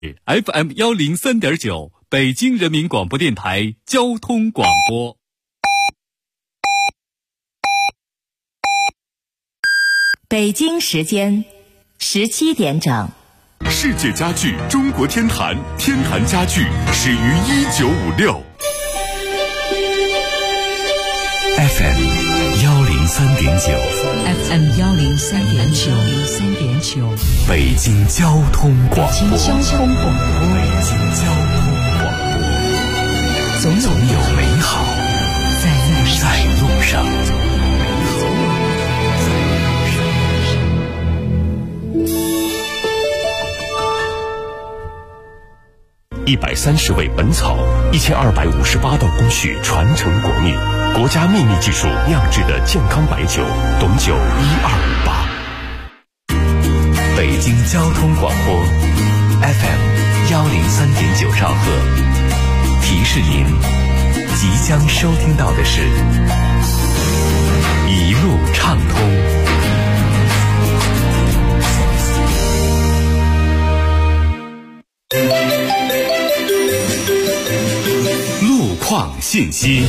FM103.9，北京人民广播电台交通广播。 北京时间17点整。 世界家具中国天坛，天坛家具始于1956。 FM 103.9， 北京交通广播。总有美好在路上。130味本草，1258道工序传承国秘，国家秘密技术酿制的健康白酒，董酒1258。北京交通广播 FM 103.9兆赫，提示您即将收听到的是一路畅通。路况信息。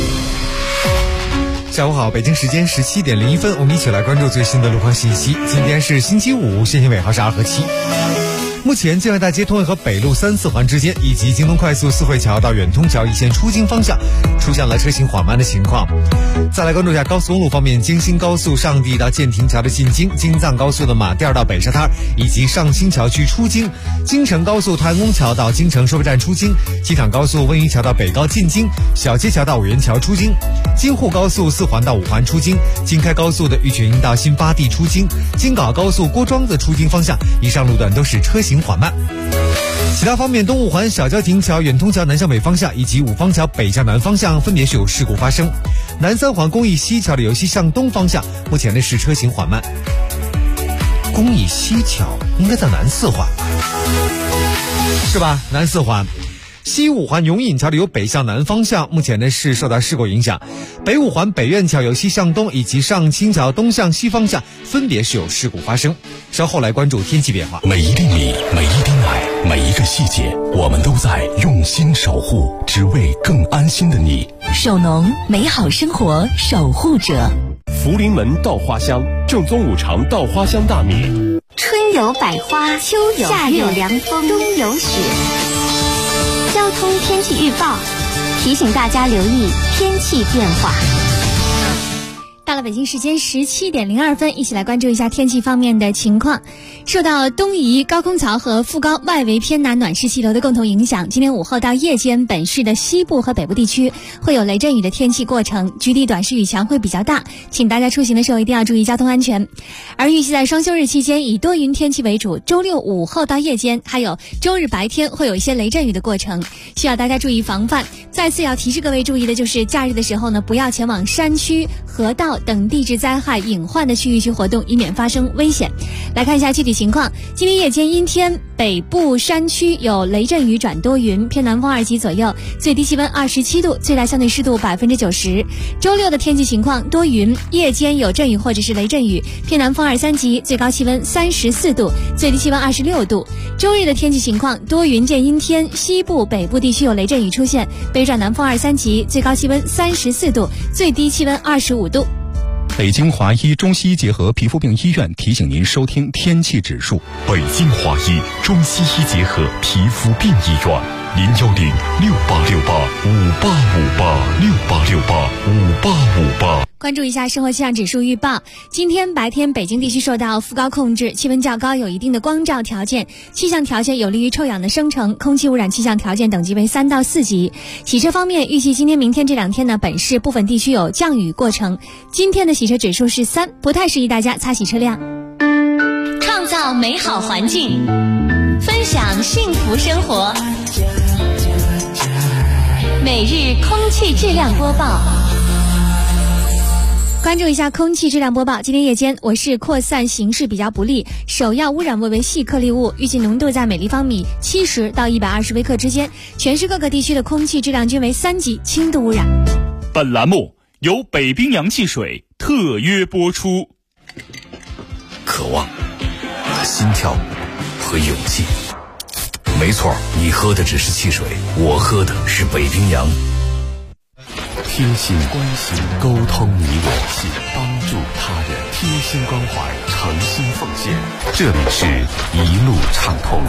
下午好，北京时间17点01分，我们一起来关注最新的路况信息。今天是星期五，限行尾号是2和7。目前建外大街通惠河北路3、4环之间以及京东快速四惠桥到远通桥一线出京方向出现了车行缓慢的情况。再来关注一下高速公路方面，京新高速上地到建亭桥的进京，京藏高速的马甸到北沙滩以及上新桥区出京，京承高速太安宫桥到京承收费站出京，机场高速温榆桥到北高进京，小街桥到五原桥出京，京沪高速4环到5环出京，京开高速的玉泉营到新发地出京，京港澳高速郭庄子出京方向以上路段都是车行缓慢。其他方面，东五环小交亭桥远通桥南向北方向以及五方桥北向南方向分别是有事故发生。南三环公益西桥的由西向东方向目前的是车行缓慢。公益西桥应该在南四环是吧？南四环。西五环永引桥的由北向南方向目前呢是受到事故影响。北五环北苑桥由西向东以及上清桥东向西方向分别是有事故发生。稍后来关注天气变化。 每一粒米，每一滴奶，每一个细节，我们都在用心守护，只为更安心的你。 首农，美好生活守护者。 福临门稻花香，正宗五常稻花香大米。 春有百花，秋有夏有凉风，冬有雪。交通天气预报提醒大家留意天气变化。 到了北京时间17点02分，一起来关注一下天气方面的情况。受到东移高空槽和副高外围偏南暖湿气流的共同影响，今天午后到夜间，本市的西部和北部地区会有雷阵雨的天气过程，局地短时雨强会比较大，请大家出行的时候一定要注意交通安全。而预计在双休日期间以多云天气为主，周六午后到夜间还有周日白天会有一些雷阵雨的过程，需要大家注意防范。再次要提示各位注意的就是假日的时候呢，不要前往山区、河道等地质灾害隐患的区域去活动，以免发生危险。来看一下具体情况，今天夜间阴天，北部山区有雷阵雨转多云，偏南风2级左右，最低气温27度，最大相对湿度90%。周六的天气情况多云，夜间有阵雨或者是雷阵雨，偏南风2、3级，最高气温34度，最低气温26度。周日的天气情况多云见阴天，西部北部地区有雷阵雨出现，北转南风2、3级，最高气温34度，最低气温25度。 北京华医中西医结合皮肤病医院提醒您收听天气指数。 北京华医中西医结合皮肤病医院，08685858586858 关注一下生活气象指数预报。今天白天北京地区受到副高控制，气温较高，有一定的光照条件，气象条件有利于臭氧的生成，空气污染气象条件等级为3到4级。洗车方面，预计今天明天这2天呢，本市部分地区有降雨过程，今天的洗车指数是3，不太适宜大家擦洗车辆。 创造美好环境，分享幸福生活。每日空气质量播报。 关注一下空气质量播报。今天夜间我市扩散形势比较不利，首要污染物为细颗粒物，预计浓度在每立方米70到120微克之间，全市各个地区的空气质量均为3级轻度污染。 本栏目由北冰洋汽水特约播出。 渴望、心跳和勇气， 没错，你喝的只是汽水，我喝的是北冰洋。贴心关心，沟通你我心，帮助他人，贴心关怀，诚心奉献。这里是一路畅通。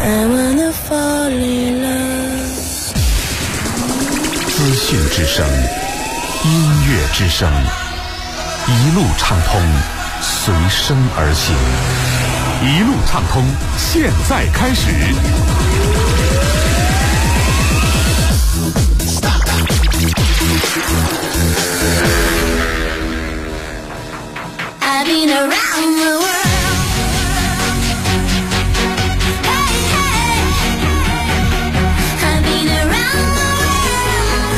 资讯之声，音乐之声，一路畅通，随声而行。一路畅通，现在开始。 I've been around the world. Hey, hey. I've been around the world.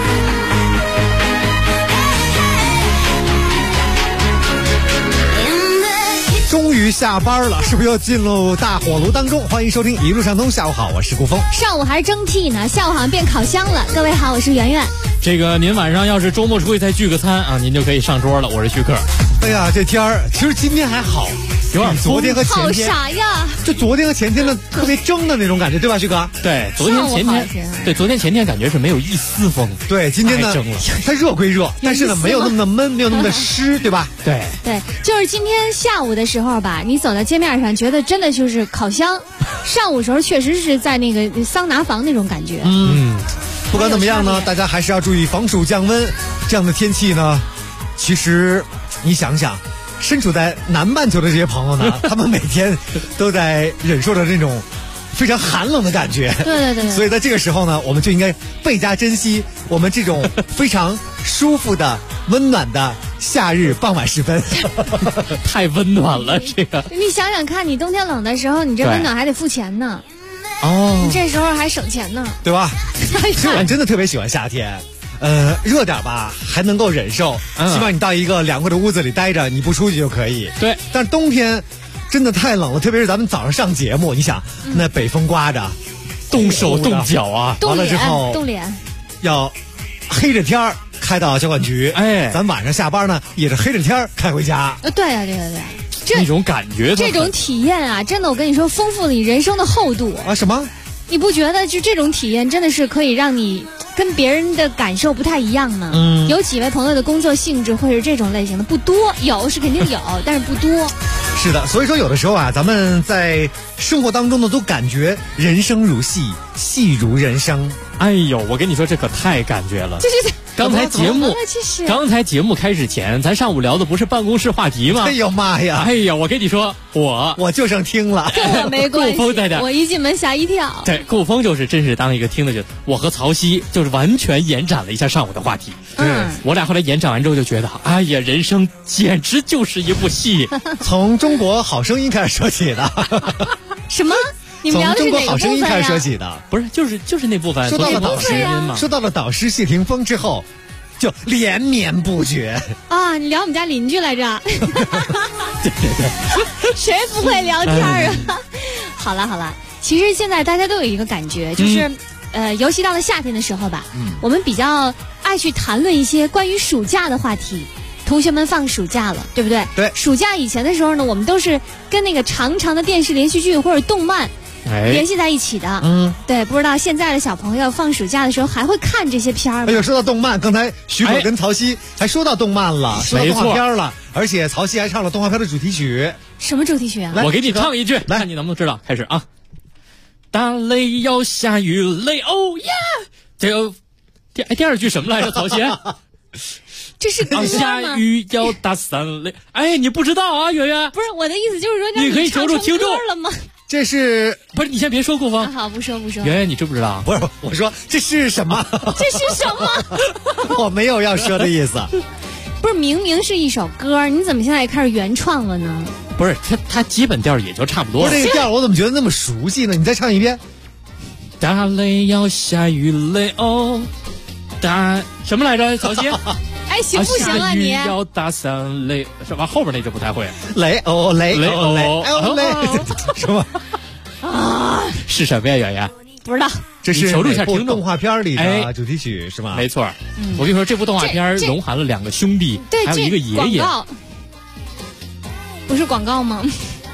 Hey, hey. In the 终于下班了，是不是又进入大火炉当中？欢迎收听一路畅通，下午好，我是顾峰。 上午还是蒸屉呢，下午好像变烤箱了。各位好，我是圆圆。 这个您晚上要是周末出去再聚个餐啊，您就可以上桌了。我是徐克。 哎呀，这天儿其实今天还好， 有点昨天和前好天傻呀！ 就昨天和前天的特别蒸的那种感觉，对吧，徐哥？ 对，昨天前天，对，昨天前天感觉是没有一丝风。 对，今天呢太蒸了， 它热归热，但是呢没有那么的闷，没有那么的湿，对吧？ 对对，就是今天下午的时候吧，你走到街面上，觉得真的就是烤箱；上午时候确实是在那个桑拿房那种感觉。 不管怎么样呢，大家还是要注意防暑降温。这样的天气呢，其实你想想，身处在南半球的这些朋友呢，他们每天都在忍受着这种非常寒冷的感觉。 对。 所以在这个时候呢，我们就应该倍加珍惜我们这种非常舒服的、温暖的夏日傍晚时分。 太温暖了，这个。 你想想看，你冬天冷的时候，你这温暖还得付钱呢。 哦， 你这时候还省钱呢， 对吧？其实我真的特别喜欢夏天。热点吧还能够忍受，起码你到一个凉快的屋子里待着，你不出去就可以。 对， 但是冬天真的太冷了，特别是咱们早上上节目，你想那北风刮着， 冻手冻脚啊， 完了之后冻脸， 要黑着天儿开到交管局，咱晚上下班呢也是黑着天儿开回家。 对啊， 那种感觉， 这种体验啊，真的，我跟你说，丰富了你人生的厚度啊！什么？ 你不觉得就这种体验真的是可以让你跟别人的感受不太一样呢？有几位朋友的工作性质会是这种类型的，不多，有是肯定有，但是不多。 是的，所以说有的时候啊，咱们在生活当中呢，都感觉人生如戏，戏如人生。 哎呦，我跟你说，这可太感觉了。刚才节目开始前，咱上午聊的不是办公室话题吗？ 哎呦妈呀！ 哎呀，我跟你说，我就剩听了， 跟我没关系。 顾峰在这， 我一进门吓一跳。 对，顾峰真是当一个听的就，我和曹曦就是完全延展了一下上午的话题。我俩后来延展完之后就觉得，哎呀，人生简直就是一部戏。 从中国好声音开始说起的。 什么？你们聊的是哪个部分啊？ 从中国好声音开始说起的， 不是，就是那部分。 说到了导师谢霆锋之后，就连绵不绝啊！你聊我们家邻居来着？对，谁不会聊天啊？好了，其实现在大家都有一个感觉，就是尤其到了夏天的时候吧，我们比较爱去谈论一些关于暑假的话题。同学们放暑假了，对不对？ 对。 暑假以前的时候呢，我们都是跟那个长长的电视连续剧或者动漫联系在一起的。对，不知道现在的小朋友放暑假的时候还会看这些片儿吗？ 哎呦，说到动漫，刚才徐可跟曹曦还说到动漫了，说到动画片了，而且曹曦还唱了动画片的主题曲。 什么主题曲啊？ 我给你唱一句，看你能不能知道。开始啊！打雷要下雨雷，哦耶！这第二句什么来着？曹曦？ 这是歌吗？ 下雨要打伞雷。哎，你不知道啊，圆圆？ 不是，我的意思就是说， 你可以求助听众了吗？ 这是不是？你先别说，顾峰。 好，不说。 圆圆，你知不知道？ 不是，我说这是什么？ 这是什么？ 我没有要说的意思。 不是，明明是一首歌，你怎么现在也开始原创了呢？ 不是，它基本调也就差不多了。 不是这个调，我怎么觉得那么熟悉呢？你再唱一遍。 打雷要下雨雷哦，打什么来着？曹曦。 哎，行不行啊你？ 要打伞雷，是吧？后边那就不太会。 雷哦雷哦雷雷，什么？ 啊？ 是什么呀，圆圆？ 不知道。 这是求助一下听众。 动画片里的主题曲是吗？ 没错。我跟你说，这部动画片融含了两个兄弟，还有一个爷爷。 不是广告吗？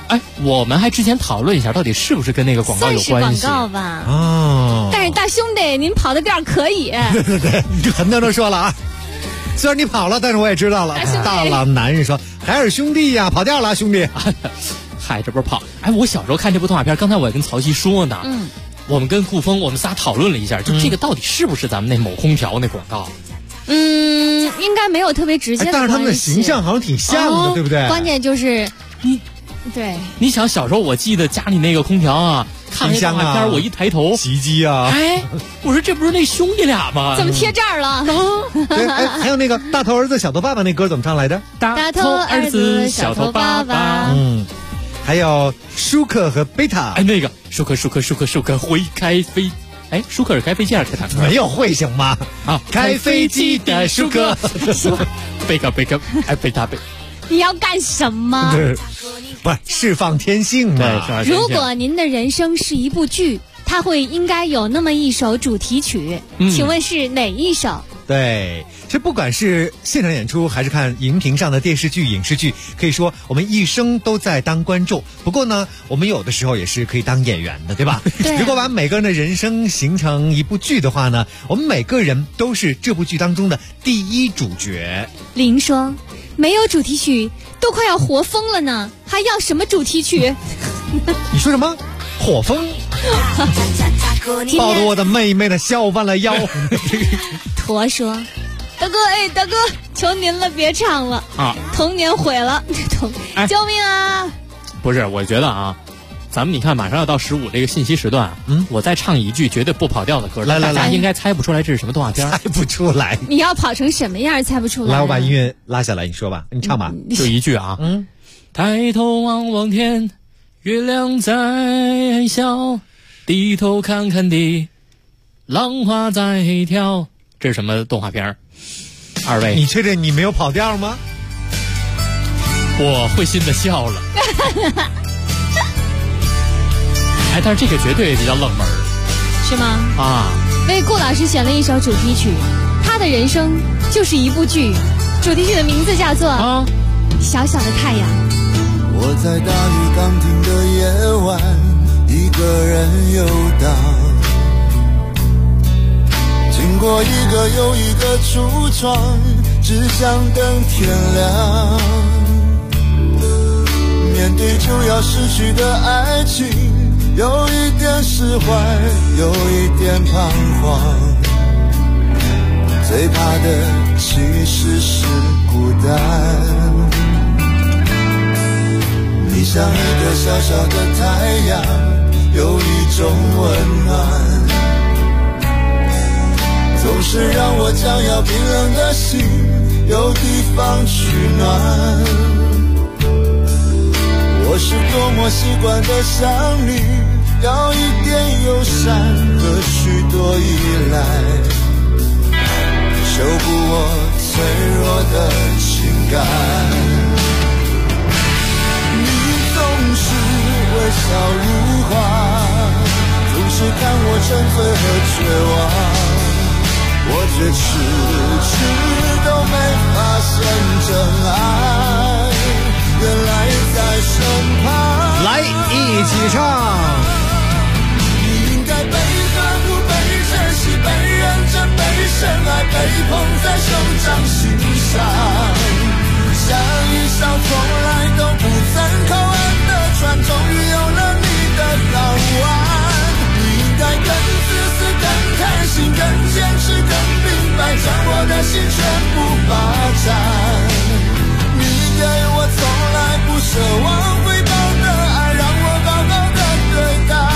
哎，我们还之前讨论一下，到底是不是跟那个广告有关系？ 算是广告吧。 哦， 但是大兄弟，您跑的调可以。 对，很多人都说了啊。虽然你跑了，但是我也知道了。大郎男人说：“海尔兄弟呀，跑调了，兄弟。” 嗨，这不是跑？哎，我小时候看这部动画片，刚才我也跟曹曦说呢。我们跟顾峰，我们仨讨论了一下，就这个到底是不是咱们那某空调那广告？ 应该没有特别直接的关系。 但是他们的形象好像挺像的，对不对？ 关键就是你想小时候，我记得家里那个空调啊，看那动画片，我一抬头， 洗衣机啊， 哎，我说这不是那兄弟俩吗？ 怎么贴这儿了？ 对，哎，还有那个大头儿子小头爸爸那歌怎么唱来着？ 大头儿子小头爸爸。 还有舒克和贝塔。 哎，那个舒克会开飞。哎，舒克是开飞机还是开坦克？ 没有会行吗？ 啊， 开飞机的舒克。 贝克，哎，贝塔。 你要干什么？ 不是释放天性嘛？ 如果您的人生是一部剧，它会应该有那么一首主题曲，请问是哪一首？ 对，其实不管是现场演出还是看荧屏上的电视剧、影视剧，可以说我们一生都在当观众。不过呢，我们有的时候也是可以当演员的，对吧？ 对。 如果把每个人的人生形成一部剧的话呢，我们每个人都是这部剧当中的第一主角。 林说：“没有主题曲，都快要活疯了呢，还要什么主题曲？” 你说什么？火风？抱得我的妹妹的笑弯了腰。 驼说：“大哥，哎，大哥，求您了，别唱了啊！童年毁了，救命啊！” 不是，我觉得啊，咱们你看，马上要到15这个信息时段，我再唱一句绝对不跑调的歌，大家应该猜不出来这是什么动画片。 猜不出来。 你要跑成什么样猜不出来？ 来，我把音乐拉下来，你说吧，你唱吧， 就一句啊。抬头望望天，月亮在笑，低头看看地，浪花在跳。这是什么动画片？二位， 你确定你没有跑调吗？ 我会心的笑了。哎，但是这个绝对比较冷门， 是吗？ 啊， 为顾老师选了一首主题曲，他的人生就是一部剧，主题曲的名字叫做《小小的太阳》。 我在大雨刚停的夜晚，一个人游荡，经过一个又一个橱窗，只想等天亮。面对就要失去的爱情，有一点释怀，有一点彷徨。最怕的其实是孤单。你像一个小小的太阳，有一种温暖，总是让我将要冰冷的心有地方取暖。我是多么习惯的想你，要一点友善和许多依赖，修补我脆弱的情感。微笑如花，总是看我沉醉和绝望，我却迟都没发现真爱原来在身旁。 来，一起唱。 你应该被呵护，被珍惜，被认真，被深爱，被捧在手掌心上，像一艘从来都不曾靠岸的船，终于有了你的港湾。你应该更自私，更贪心，更坚持，更明白，将我的心全部霸占。你给我从来不奢望回报的爱，让我好好的对待。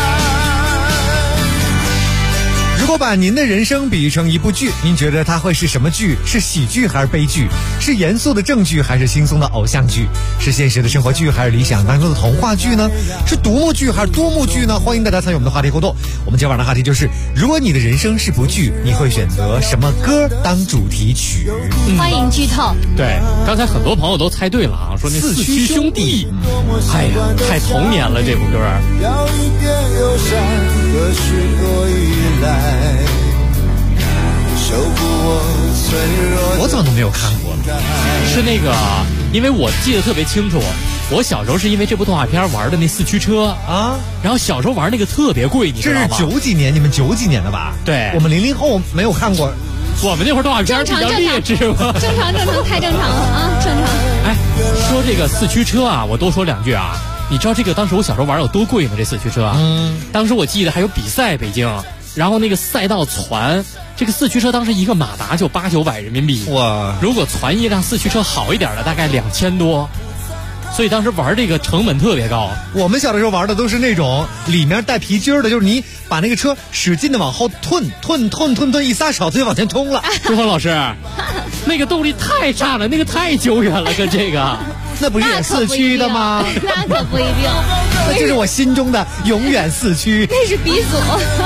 如果把您的人生比喻成一部剧，您觉得它会是什么剧？是喜剧还是悲剧？是严肃的正剧还是轻松的偶像剧？是现实的生活剧还是理想当中的童话剧呢？是独幕剧还是多幕剧呢？欢迎大家参与我们的话题互动。我们今晚的话题就是：如果你的人生是部剧，你会选择什么歌当主题曲？ 欢迎剧透。 对，刚才很多朋友都猜对了啊，说那四驱兄弟，哎呀，太童年了这部歌。 要一点友善和许多依赖。 我怎么都没有看过？ 是那个，因为我记得特别清楚， 我小时候是因为这部动画片玩的那四驱车啊， 然后小时候玩那个特别贵，你知这是道吗？ 90几年，你们90几年的吧？ 对， 我们00后没有看过。 我们那会儿动画片比较劣质吗？ 正常，太正常了啊，正常。 哎，说这个四驱车啊，我多说2句啊。你知道这个当时我小时候玩有多贵吗？这四驱车啊，当时我记得还有比赛，北京，然后那个赛道攒，这个四驱车当时一个马达就800、900人民币。 哇！ 如果攒一辆四驱车好一点的，大概2000多。所以当时玩这个成本特别高。 我们小的时候玩的都是那种里面带皮筋的，就是你把那个车使劲的往后吞，一撒手它就往前通了。 朱峰老师，那个动力太差了，那个太久远了，跟这个。 那不是也四驱的吗？ 那可不一定， 那这是我心中的永远四驱。 那是鼻祖。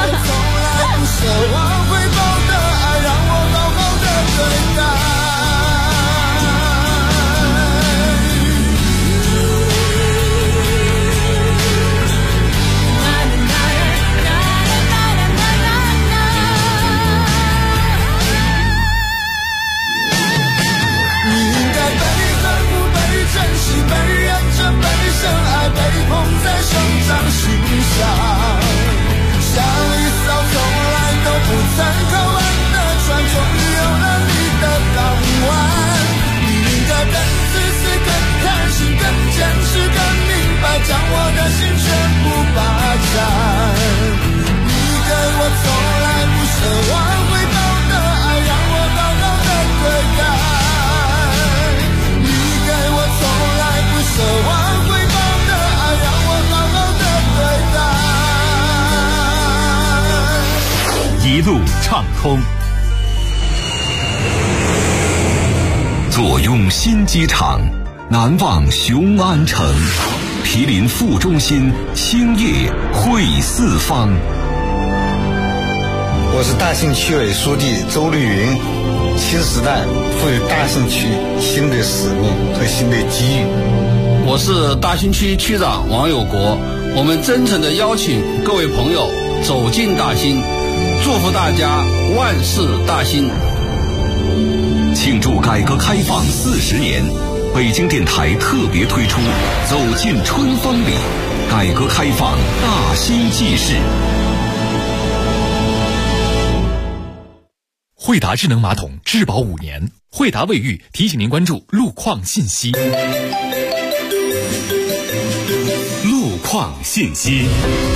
将我的心全部霸占，你给我从来不奢望回报的爱，让我好好的对待。你给我从来不奢望回报的爱，让我好好的对待。 一路畅通，坐拥新机场，难忘雄安城。毗邻副中心，兴业汇四方。 我是大兴区委书记周绿云。新时代赋予大兴区新的使命和新的机遇。 我是大兴区区长王有国。我们真诚地邀请各位朋友走进大兴，祝福大家万事大兴。 庆祝改革开放40年。北京电台特别推出《走进春风里》，改革开放大兴纪事。 惠达智能马桶质保5年，惠达卫浴提醒您关注路况信息。 路况信息。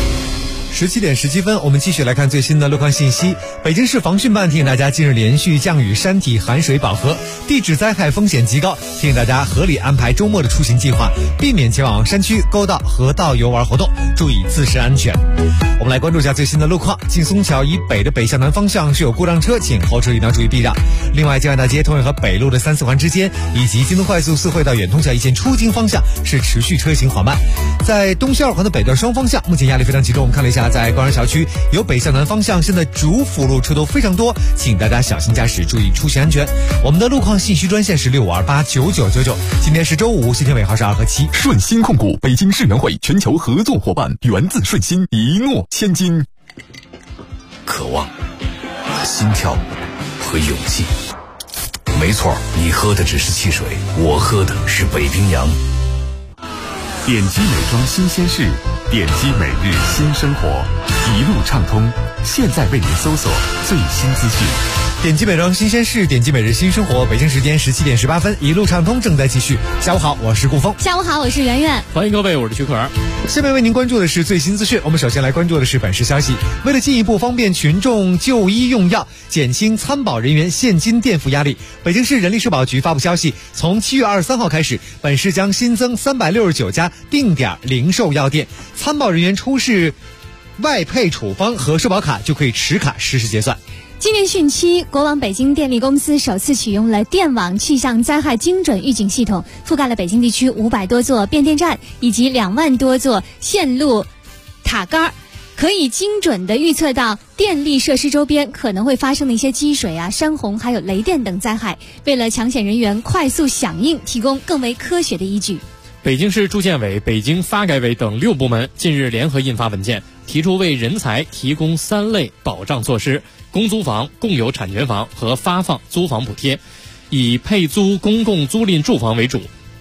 17点17分，我们继续来看最新的路况信息。北京市防汛办提醒大家，近日连续降雨，山体含水饱和，地质灾害风险极高，提醒大家合理安排周末的出行计划，避免前往山区、沟道、河道游玩活动，注意自身安全。我们来关注一下最新的路况。劲松桥以北的北向南方向是有故障车，请后车一定要注意避让。另外，建安大街通远河北路的3、4环之间，以及京东快速4惠到远通桥一线出京方向是持续车行缓慢。在东西2环的北段双方向，目前压力非常集中。我们看了一下，在官园桥区由北向南方向，现在主辅路车都非常多，请大家小心驾驶，注意出行安全。我们的路况信息专线是65289999。今天是周5，信息尾号是2和7。 顺鑫控股北京世园会全球合作伙伴，源自顺鑫，一诺千金。 渴望、心跳和勇气。没错，你喝的只是汽水，我喝的是北冰洋。 点击美妆新鲜事，点击每日新生活，一路畅通。现在为您搜索最新资讯。 点击美妆新鲜事，点击每日新生活。北京时间17点18分，一路畅通正在继续。下午好，我是顾峰。 下午好，我是圆圆。 欢迎各位，我是徐可儿。 下面为您关注的是最新资讯。我们首先来关注的是本市消息。为了进一步方便群众就医用药，减轻参保人员现金垫付压力，北京市人力社保局发布消息，从7月23号开始，本市将新增369家定点零售药店，参保人员出示外配处方和社保卡就可以持卡实时结算。 今年汛期，国网北京电力公司首次启用了电网气象灾害精准预警系统，覆盖了北京地区500多座变电站以及2万多座线路塔杆，可以精准地预测到电力设施周边可能会发生的一些积水啊、山洪还有雷电等灾害，为了抢险人员快速响应提供更为科学的依据。 北京市住建委、北京发改委等6部门近日联合印发文件，提出为人才提供3类保障措施：公租房、共有产权房和发放租房补贴，以配租公共租赁住房为主，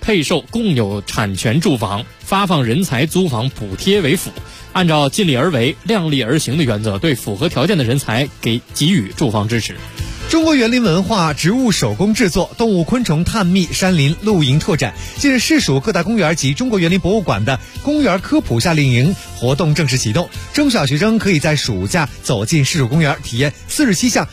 配售共有产权住房，发放人才租房补贴为辅，按照尽力而为、量力而行的原则，对符合条件的人才给予住房支持。 中国园林文化、植物手工制作、动物昆虫探秘、山林露营拓展。近日，市属各大公园及中国园林博物馆的公园科普夏令营活动正式启动，中小学生可以在暑假走进市属公园，体验47项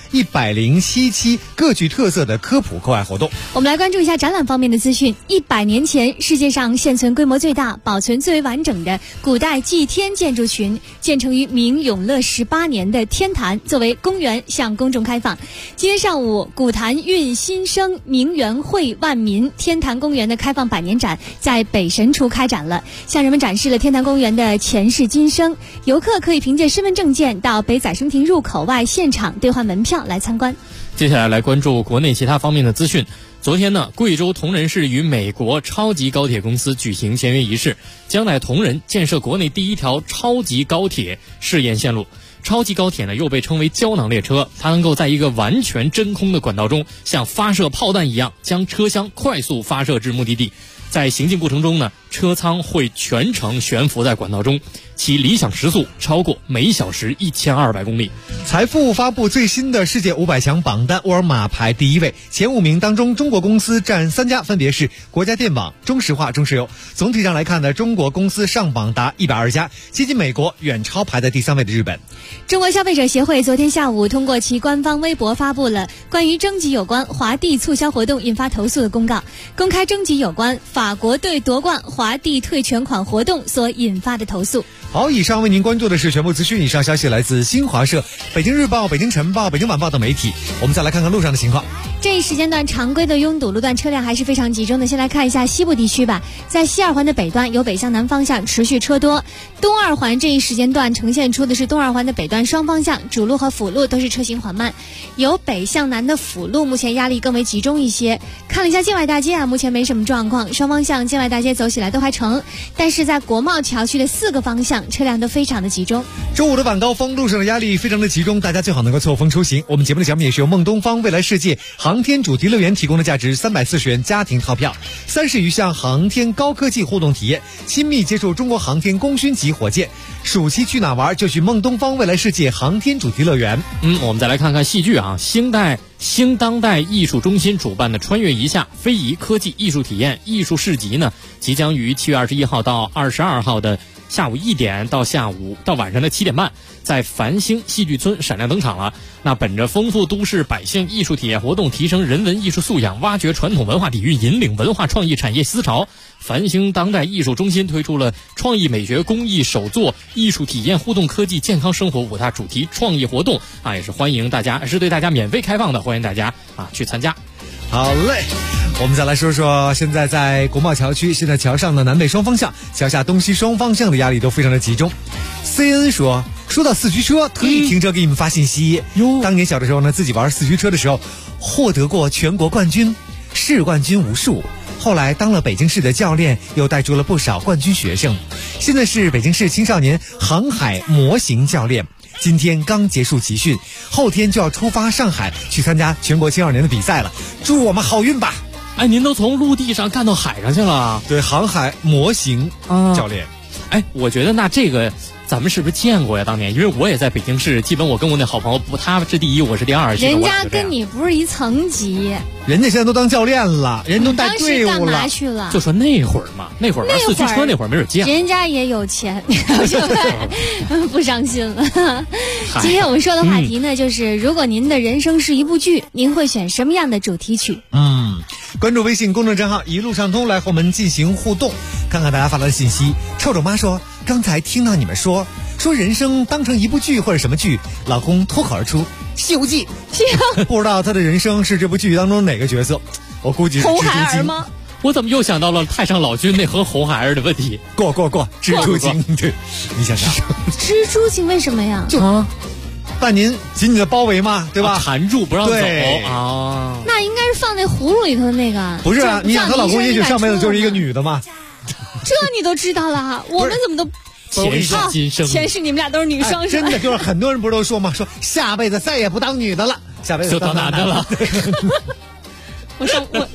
107期各具特色的科普课外活动。 我们来关注一下展览方面的资讯。100年前，世界上现存规模最大、保存最为完整的古代祭天建筑群，建成于明永乐18年的天坛，作为公园向公众开放。今天上午，古坛运新生明园会万民天坛公园的开放100年展在北神处开展了，向人们展示了天坛公园的前世今生。游客可以凭借身份证件到北载生亭入口外现场兑换门票来参观。 接下来关注国内其他方面的资讯。昨天呢，贵州铜仁市与美国超级高铁公司举行签约仪式，将在铜仁建设国内第一条超级高铁试验线路。超级高铁呢，又被称为胶囊列车，它能够在一个完全真空的管道中，像发射炮弹一样，将车厢快速发射至目的地。在行进过程中呢，车舱会全程悬浮在管道中，其理想时速超过每小时1200公里。 财富发布最新的世界500强榜单，沃尔玛排第1位，前5名当中，中国公司占3家，分别是国家电网、中石化、中石油。总体上来看呢，中国公司上榜达120家，接近美国，远超排在第3位的日本。 中国消费者协会昨天下午通过其官方微博发布了关于征集有关华帝促销活动引发投诉的公告，公开征集有关法国队夺冠华帝退全款活动所引发的投诉。 好，以上为您关注的是全部资讯。以上消息来自新华社、北京日报、北京晨报、北京晚报等媒体。我们再来看看路上的情况。 这一时间段常规的拥堵路段车辆还是非常集中的。先来看一下西部地区吧，在西二环的北段由北向南方向持续车多，东二环这一时间段呈现出的是东二环的北段双方向主路和辅路都是车行缓慢，由北向南的辅路目前压力更为集中一些。看了一下建外大街啊，目前没什么状况，双方向建外大街走起来都还成，但是在国贸桥区的4个方向车辆都非常的集中。 周五的晚高峰，路上的压力非常的集中，大家最好能够错峰出行。我们节目的奖品也是由孟东方未来世界航天主题乐园提供的价值340元家庭套票，30余项航天高科技互动体验，亲密接触中国航天功勋级火箭。暑期去哪玩就去孟东方未来世界航天主题乐园。 我们再来看看戏剧啊，新当代艺术中心主办的穿越一下非遗科技艺术体验艺术市集呢，即将于7月21号到22号的下午1点到晚上的7点半，在繁星戏剧村闪亮登场了。那本着丰富都市百姓艺术体验活动，提升人文艺术素养，挖掘传统文化底蕴，引领文化创意产业思潮，繁星当代艺术中心推出了创意美学、工艺手作、艺术体验、互动科技、健康生活5大主题创意活动啊，也是欢迎大家，是对大家免费开放的，欢迎大家去参加。 好嘞，我们再来说说现在在国贸桥区，现在桥上的南北双方向、桥下东西双方向的压力都非常的集中。CNN 说到四驱车，特意停车给你们发信息。当年小的时候呢，自己玩四驱车的时候，获得过全国冠军、市冠军无数。后来当了北京市的教练，又带出了不少冠军学生。现在是北京市青少年航海模型教练。今天刚结束集训，后天就要出发上海去参加全国青少年的比赛了。祝我们好运吧！ 哎，您都从陆地上干到海上去了？ 对，航海模型教练。 哎，我觉得那这个咱们是不是见过呀？当年因为我也在北京市，基本我跟我那好朋友不，他是第1，我是第2。 人家跟你不是一层级， 人家现在都当教练了，人都带队伍了。 当时干嘛去了？ 就说那会儿嘛，那会儿玩四驱车那会儿没准见。 人家也有钱，不伤心了。今天我们说的话题呢，就是如果您的人生是一部剧，您会选什么样的主题曲？ 关注微信公众账号一路畅通来和我们进行互动，看看大家发来的信息。臭臭妈说，刚才听到你们说人生当成一部剧或者什么剧，老公脱口而出《西游记》，不知道他的人生是这部剧当中哪个角色，我估计是红孩儿吗？ 我怎么又想到了太上老君那和红孩儿的问题？ 过蜘蛛精，对，你想想， 蜘蛛精为什么呀？ 把您紧紧的包围嘛，对吧？ 缠住不让走啊！ 那应该是放那葫芦里头的那个。 不是啊，你想她老公也许上辈子就是一个女的嘛？ 这你都知道了，我们怎么都前世今生？ 前世你们俩都是女生， 真的就是很多人不是都说嘛，说下辈子再也不当女的了，下辈子就当男的了。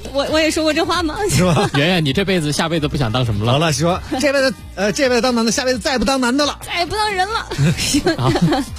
我也说过这话吗？ 是吧？ 圆圆，你这辈子下辈子不想当什么了？ 好了，说这辈子当男的，下辈子再也不当男的了， 再也不当人了。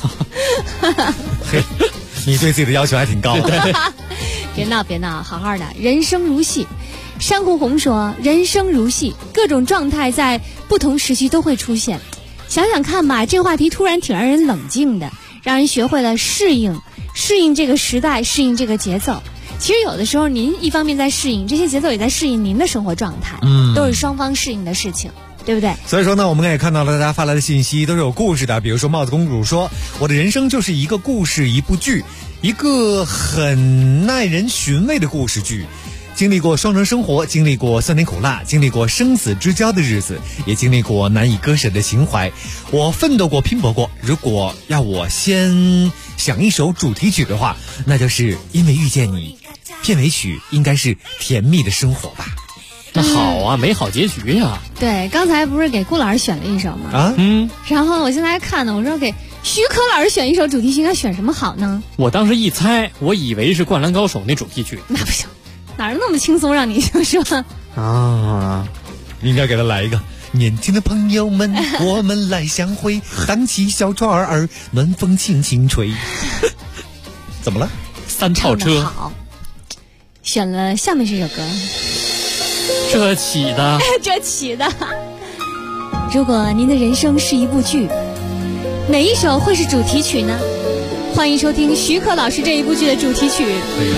嘿，你对自己的要求还挺高的。 别闹，好好的，人生如戏。珊瑚红说，人生如戏，各种状态在不同时期都会出现。想想看吧，这个话题突然挺让人冷静的，让人学会了适应这个时代，适应这个节奏。其实有的时候您一方面在适应，这些节奏也在适应您的生活状态，都是双方适应的事情，对不对？ 所以说呢，我们也看到了大家发来的信息都是有故事的，比如说帽子公主说，我的人生就是一个故事，一部剧，一个很耐人寻味的故事剧。经历过双人生活，经历过酸甜苦辣，经历过生死之交的日子，也经历过难以割舍的情怀。我奋斗过，拼搏过。如果要我先想一首主题曲的话，那就是因为遇见你。片尾曲应该是甜蜜的生活吧。 那好啊，美好结局呀。 对，刚才不是给顾老师选了一首吗？ 啊， 然后我现在还看呢，我说给徐可老师选一首主题曲，应该选什么好呢？ 我当时一猜，我以为是《灌篮高手》那主题曲。 那不行，哪儿那么轻松让你说啊？应该给他来一个。年轻的朋友们，我们来相会，荡起小船儿，暖风轻轻吹。怎么了？ 三套车。 好，选了下面这首歌。 这起的。 这起的。如果您的人生是一部剧，哪一首会是主题曲呢？欢迎收听徐可老师这一部剧的主题曲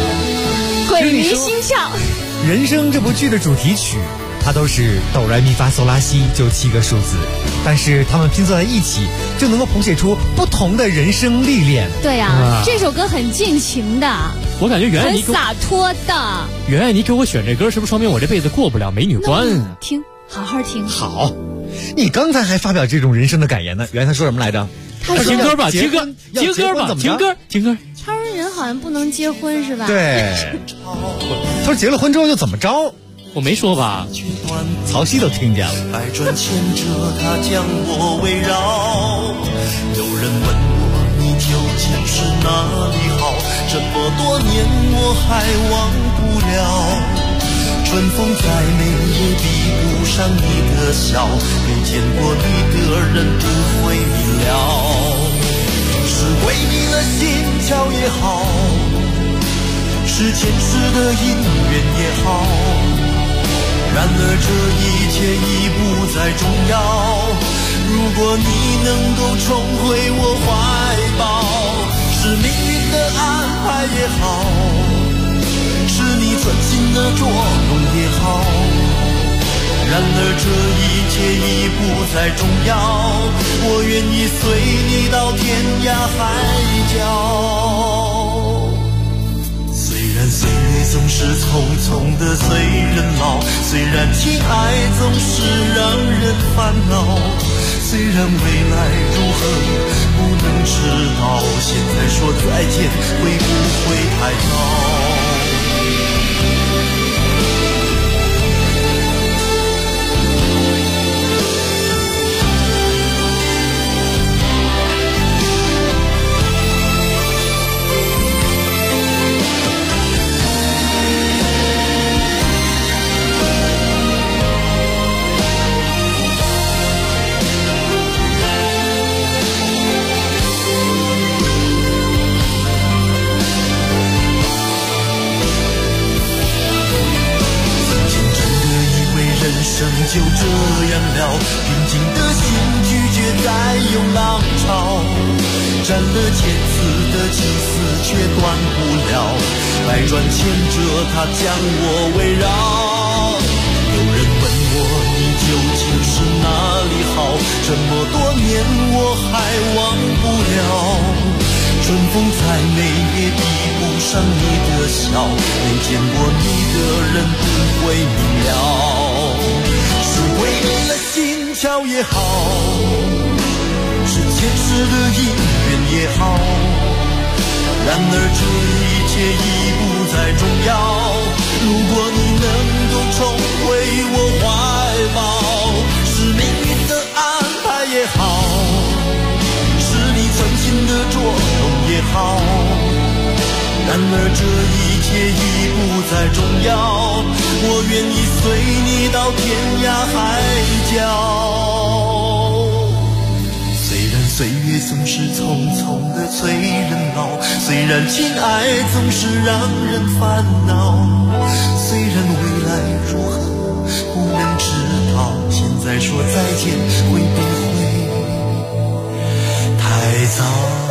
《鬼迷心窍》。 人生这部剧的主题曲，它都是哆来咪发嗦拉西，就7个数字，但是它们拼凑在一起，就能够谱写出不同的人生历练。 对呀，这首歌很尽情的， 我感觉圆圆你很洒脱的。 圆圆，你给我选这歌，是不是说明我这辈子过不了美女关？ 听，好好听。 好，你刚才还发表这种人生的感言呢。圆圆他说什么来着？ 他说听歌吧，听歌吧，听歌。 他说人好像不能结婚是吧？ 对。他说结了婚之后又怎么着？ 我没说吧？ 曹曦都听见了。 百转千折，它将我围绕。有人问我，你究竟是哪里好？这么多年我还忘不了。春风再美也比不上你的笑，没见过你的人不会明了。是鬼迷了心窍也好，是前世的因缘也好，然而这一切已不再重要。如果你能够重回我怀抱，是命运的安排也好，是你存心的捉弄也好，然而这一切已不再重要。我愿意随你到天涯海角。虽然岁月总是匆匆的随人老，虽然情爱总是让人烦恼，虽然未来如何不能知道，现在说再见会不会太早？就这样了，平静的心拒绝再有浪潮，斩了千次的情丝却断不了，百转千折它将我围绕。有人问我你究竟是哪里好，这么多年我还忘不了。春风再美也比不上你的笑，没见过你的人不会明了。是鬼迷了心窍也好，是前世的因缘也好，然而这一切已不再重要。如果你能够重回我怀抱，是命运的安排也好，是你存心的捉弄也好， 然而这一切已不再重要，我愿意随你到天涯海角。虽然岁月总是匆匆的催人老，虽然情爱总是让人烦恼，虽然未来如何不能知道，现在说再见会不会太早？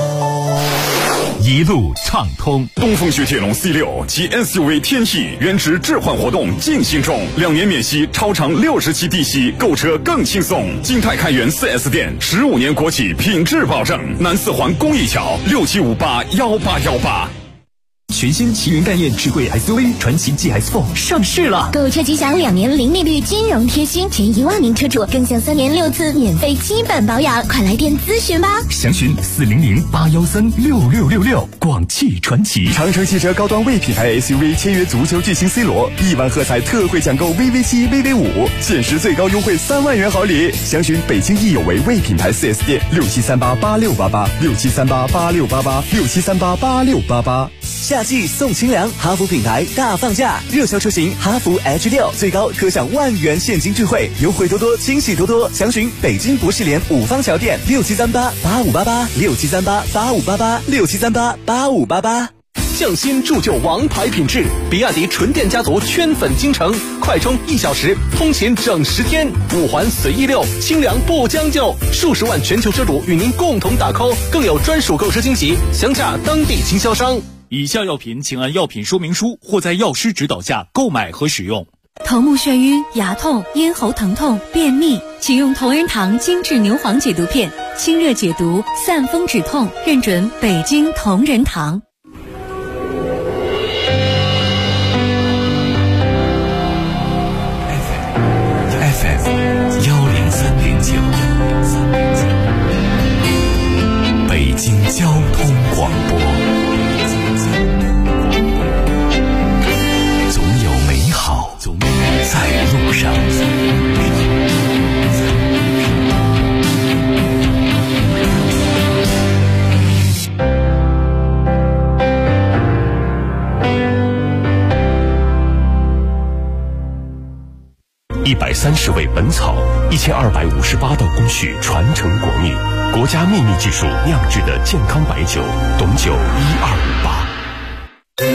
一路畅通，东风雪铁龙 C6 及 SUV 天翼原值置换活动进行中，2年免息，超长60期低息，购车更轻松。金泰开元 4S 店，15年国企品质保证。南四环公益桥67581818。 全新奇云概念智慧 SUV 传祺 GS4 上市了， 购车吉享2年零利率金融贴心，前1万名车主更享3年6次免费基本保养，快来电咨询吧。 详询400-813-6666。广汽传祺。 长城汽车高端 V 品牌 SUV 签约足球巨星 C 罗，1万喝彩特惠抢购 VV7、VV5，限时最高优惠3万元好礼。详询北京益有为 V 品牌 4S 店，67388688，67388688，67388688。 夏季送清凉，哈弗品牌大放价，热销车型哈弗 H6最高可享1万元现金智惠，优惠多多，惊喜多多。详询北京博士联5方桥店，6738-8588，6738-8588，6738-8588。匠心铸就王牌品质，比亚迪纯电家族圈粉京城，快充1小时，通勤整10天，5环随意溜，清凉不将就，数十万全球车主与您共同打 call， 更有专属购车惊喜，详洽当地经销商。 以下药品请按药品说明书或在药师指导下购买和使用。 头目眩晕、牙痛、咽喉疼痛、便秘，请用同仁堂精致牛黄解毒片，清热解毒，散风止痛，认准北京同仁堂。 FM 103.9，北京交通广播。总有美好在路上。130味本草，1258道工序传承国秘，国家秘密技术酿制的健康白酒，董酒1258。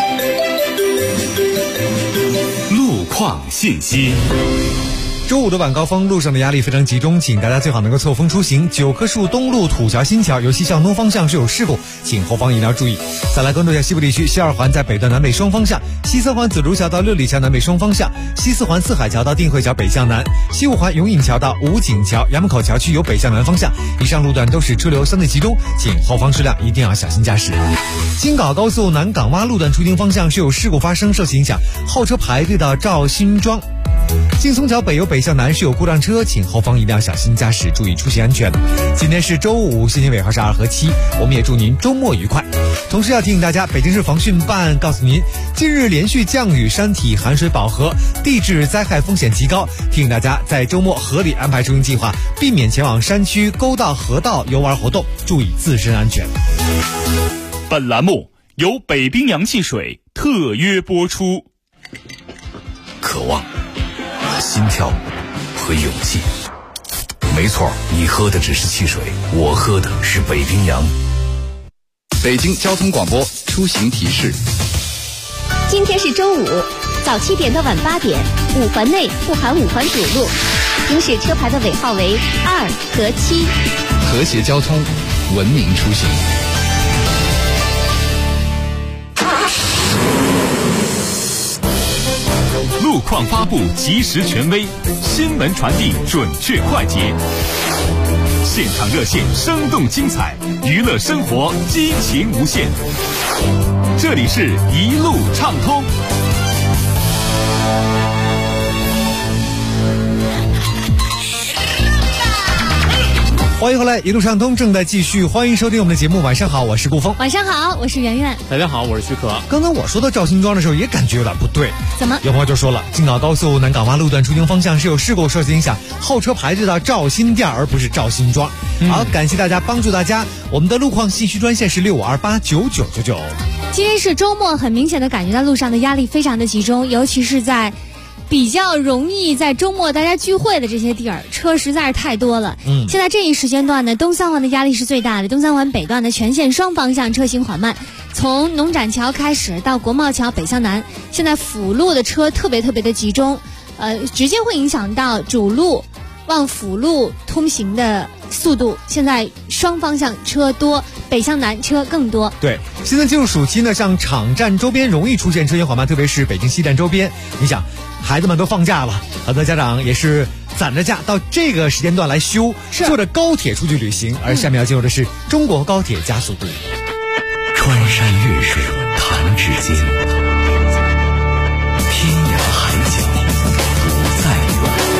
路况信息。 周五的晚高峰，路上的压力非常集中，请大家最好能够错峰出行。9棵树东路土桥新桥由西向东方向是有事故，请后方一定要注意。再来关注一下西部地区，西2环在北段南北双方向，西3环紫竹桥到六里桥南北双方向，西4环四海桥到定慧桥北向南，西5环永隐桥到武警桥衙门口桥区由北向南方向，以上路段都是车流相对集中，请后方车辆一定要小心驾驶。京港高速南港洼路段出京方向是有事故发生，受其影响，后车排队到赵辛庄。劲松桥北由北向南是有故障车，请后方一定要小心驾驶，注意出行安全。今天是周五，星期尾号是2和7，我们也祝您周末愉快。同时要提醒大家，北京市防汛办告诉您，近日连续降雨，山体含水饱和，地质灾害风险极高，提醒大家在周末合理安排出行计划，避免前往山区、沟道、河道游玩活动，注意自身安全。 本栏目由北冰洋汽水特约播出。 渴望、心跳和勇气。没错，你喝的只是汽水，我喝的是北冰洋。 北京交通广播出行提示： 今天是周五，早7点到晚8点，5环内不含5环主路，行驶车牌的尾号为2和7。 和谐交通，文明出行。 路况发布及时权威，新闻传递准确快捷，现场热线生动精彩，娱乐生活激情无限。这里是一路畅通。 欢迎回来，一路畅通正在继续，欢迎收听我们的节目。晚上好，我是顾峰。 晚上好，我是圆圆。 大家好，我是徐可。 刚才我说到赵辛庄的时候，也感觉有点不对。 怎么？ 有朋友就说了，京港高速南港洼路段出京方向是有事故，受其影响，后车排队到赵辛店，而不是赵辛庄。好，感谢大家帮助大家。我们的路况信息专线是65289999。 今天是周末，很明显的感觉到路上的压力非常的集中，尤其是在比较容易在周末大家聚会的这些地儿，车实在是太多了。现在这一时间段呢，东三环的压力是最大的，东三环北段的全线双方向车行缓慢，从农展桥开始到国贸桥北向南，现在辅路的车特别的集中，直接会影响到主路往辅路通行的速度，现在双方向车多，北向南车更多。 对，现在进入暑期呢，像场站周边容易出现车行缓慢，特别是北京西站周边。你想，孩子们都放假了，很多家长也是攒着假到这个时间段来休，坐着高铁出去旅行。而下面要进入的是中国高铁加速度。 穿山越水弹指间，天涯海角不再远。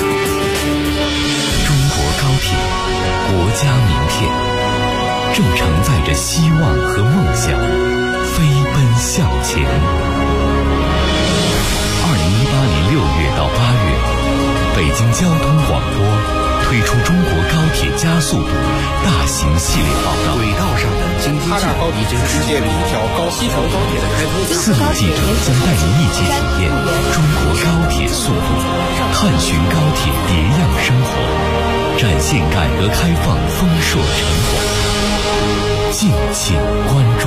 中国高铁，国家名片，正承载着希望和梦想，飞奔向前。2018年6月到8月，北京交通广播推出中国高铁加速度大型系列报道。轨道上的京津冀已经世界里一条西条高铁的开通。4路记者将带您一起体验中国高铁速度，探寻高铁别样生活，展现改革开放丰硕成果。敬请关注。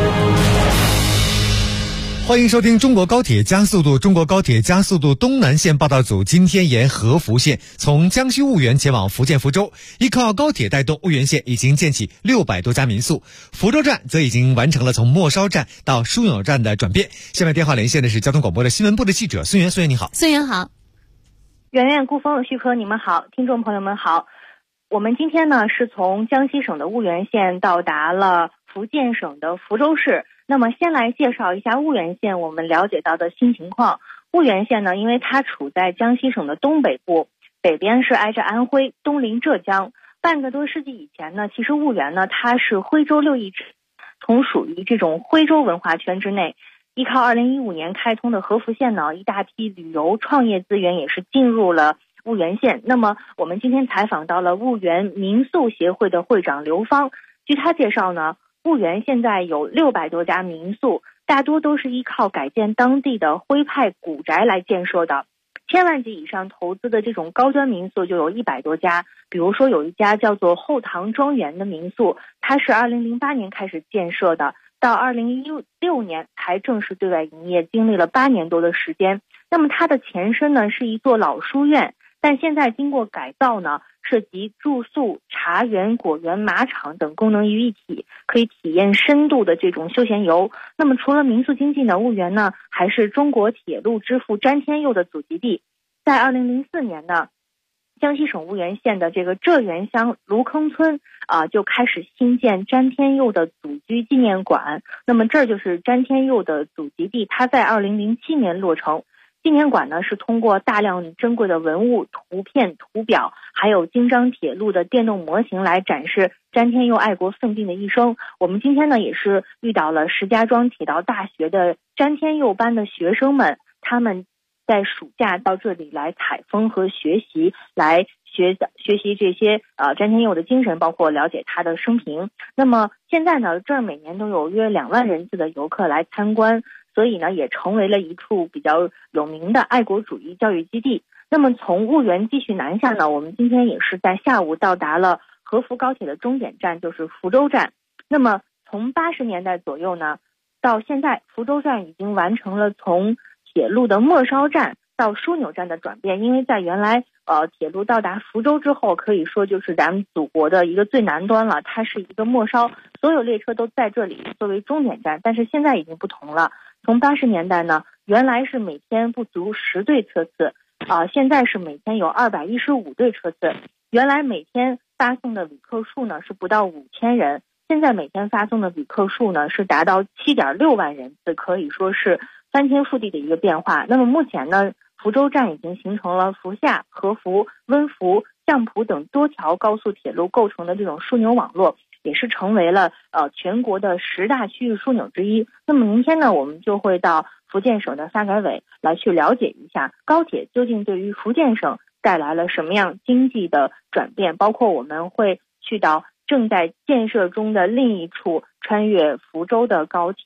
欢迎收听中国高铁加速度。中国高铁加速度东南线报道组今天沿合福线从江西婺源前往福建福州，依靠高铁带动，婺源线已经建起600多家民宿，福州站则已经完成了从末梢站到枢纽站的转变。下面电话连线的是交通广播的新闻部的记者孙源。孙源你好。 孙源好。 圆圆、顾峰、旭科，你们好，听众朋友们好。我们今天呢是从江西省的婺源县到达了福建省的福州市。那么先来介绍一下婺源县我们了解到的新情况。婺源县呢，因为它处在江西省的东北部，北边是挨着安徽，东临浙江。半个多世纪以前呢，其实婺源呢它是徽州6邑之，同属于这种徽州文化圈之内。依靠2015年开通的合福线呢，一大批旅游创业资源也是进入了婺源县。那么我们今天采访到了婺源民宿协会的会长刘芳，据他介绍呢，婺源现在有600多家民宿，大多都是依靠改建当地的徽派古宅来建设的。千万级以上投资的这种高端民宿就有100多家，比如说有一家叫做后塘庄园的民宿，它是2008年开始建设的，到2016年才正式对外营业，经历了8年多的时间。那么它的前身呢是一座老书院，但现在经过改造呢，涉及住宿、茶园、果园、马场等功能于一体，可以体验深度的这种休闲游。那么除了民宿经济呢，婺源呢还是中国铁路之父詹天佑的祖籍地。在2004年呢，江西省婺源县的这个浙源乡芦坑村就开始新建詹天佑的祖居纪念馆。那么这儿就是詹天佑的祖籍地，它在2007年落成。纪念馆呢是通过大量珍贵的文物、图片、图表，还有京张铁路的电动模型来展示詹天佑爱国奋进的一生。我们今天呢也是遇到了石家庄铁道大学的詹天佑班的学生们，他们在暑假到这里来采风和学习，来学习这些詹天佑的精神，包括了解他的生平。那么现在呢，这儿每年都有约2万人次的游客来参观，所以呢也成为了一处比较有名的爱国主义教育基地。那么从婺源继续南下呢，我们今天也是在下午到达了合福高铁的终点站，就是福州站。那么从80年代左右呢，到现在福州站已经完成了从铁路的末梢站到枢纽站的转变。因为在原来铁路到达福州之后，可以说就是咱们祖国的一个最南端了，它是一个末梢，所有列车都在这里作为终点站。但是现在已经不同了，从80年代呢，原来是每天不足10对车次，现在是每天有215对车次。原来每天发送的旅客数呢是不到5000人，现在每天发送的旅客数呢是达到7.6万人次，可以说是翻天覆地的一个变化。那么目前呢，福州站已经形成了福厦、合福、温福、相浦等多条高速铁路构成的这种枢纽网络，也是成为了全国的10大区域枢纽之一。那么明天呢，我们就会到福建省的发改委来去了解一下高铁究竟对于福建省带来了什么样经济的转变，包括我们会去到正在建设中的另一处穿越福州的高铁。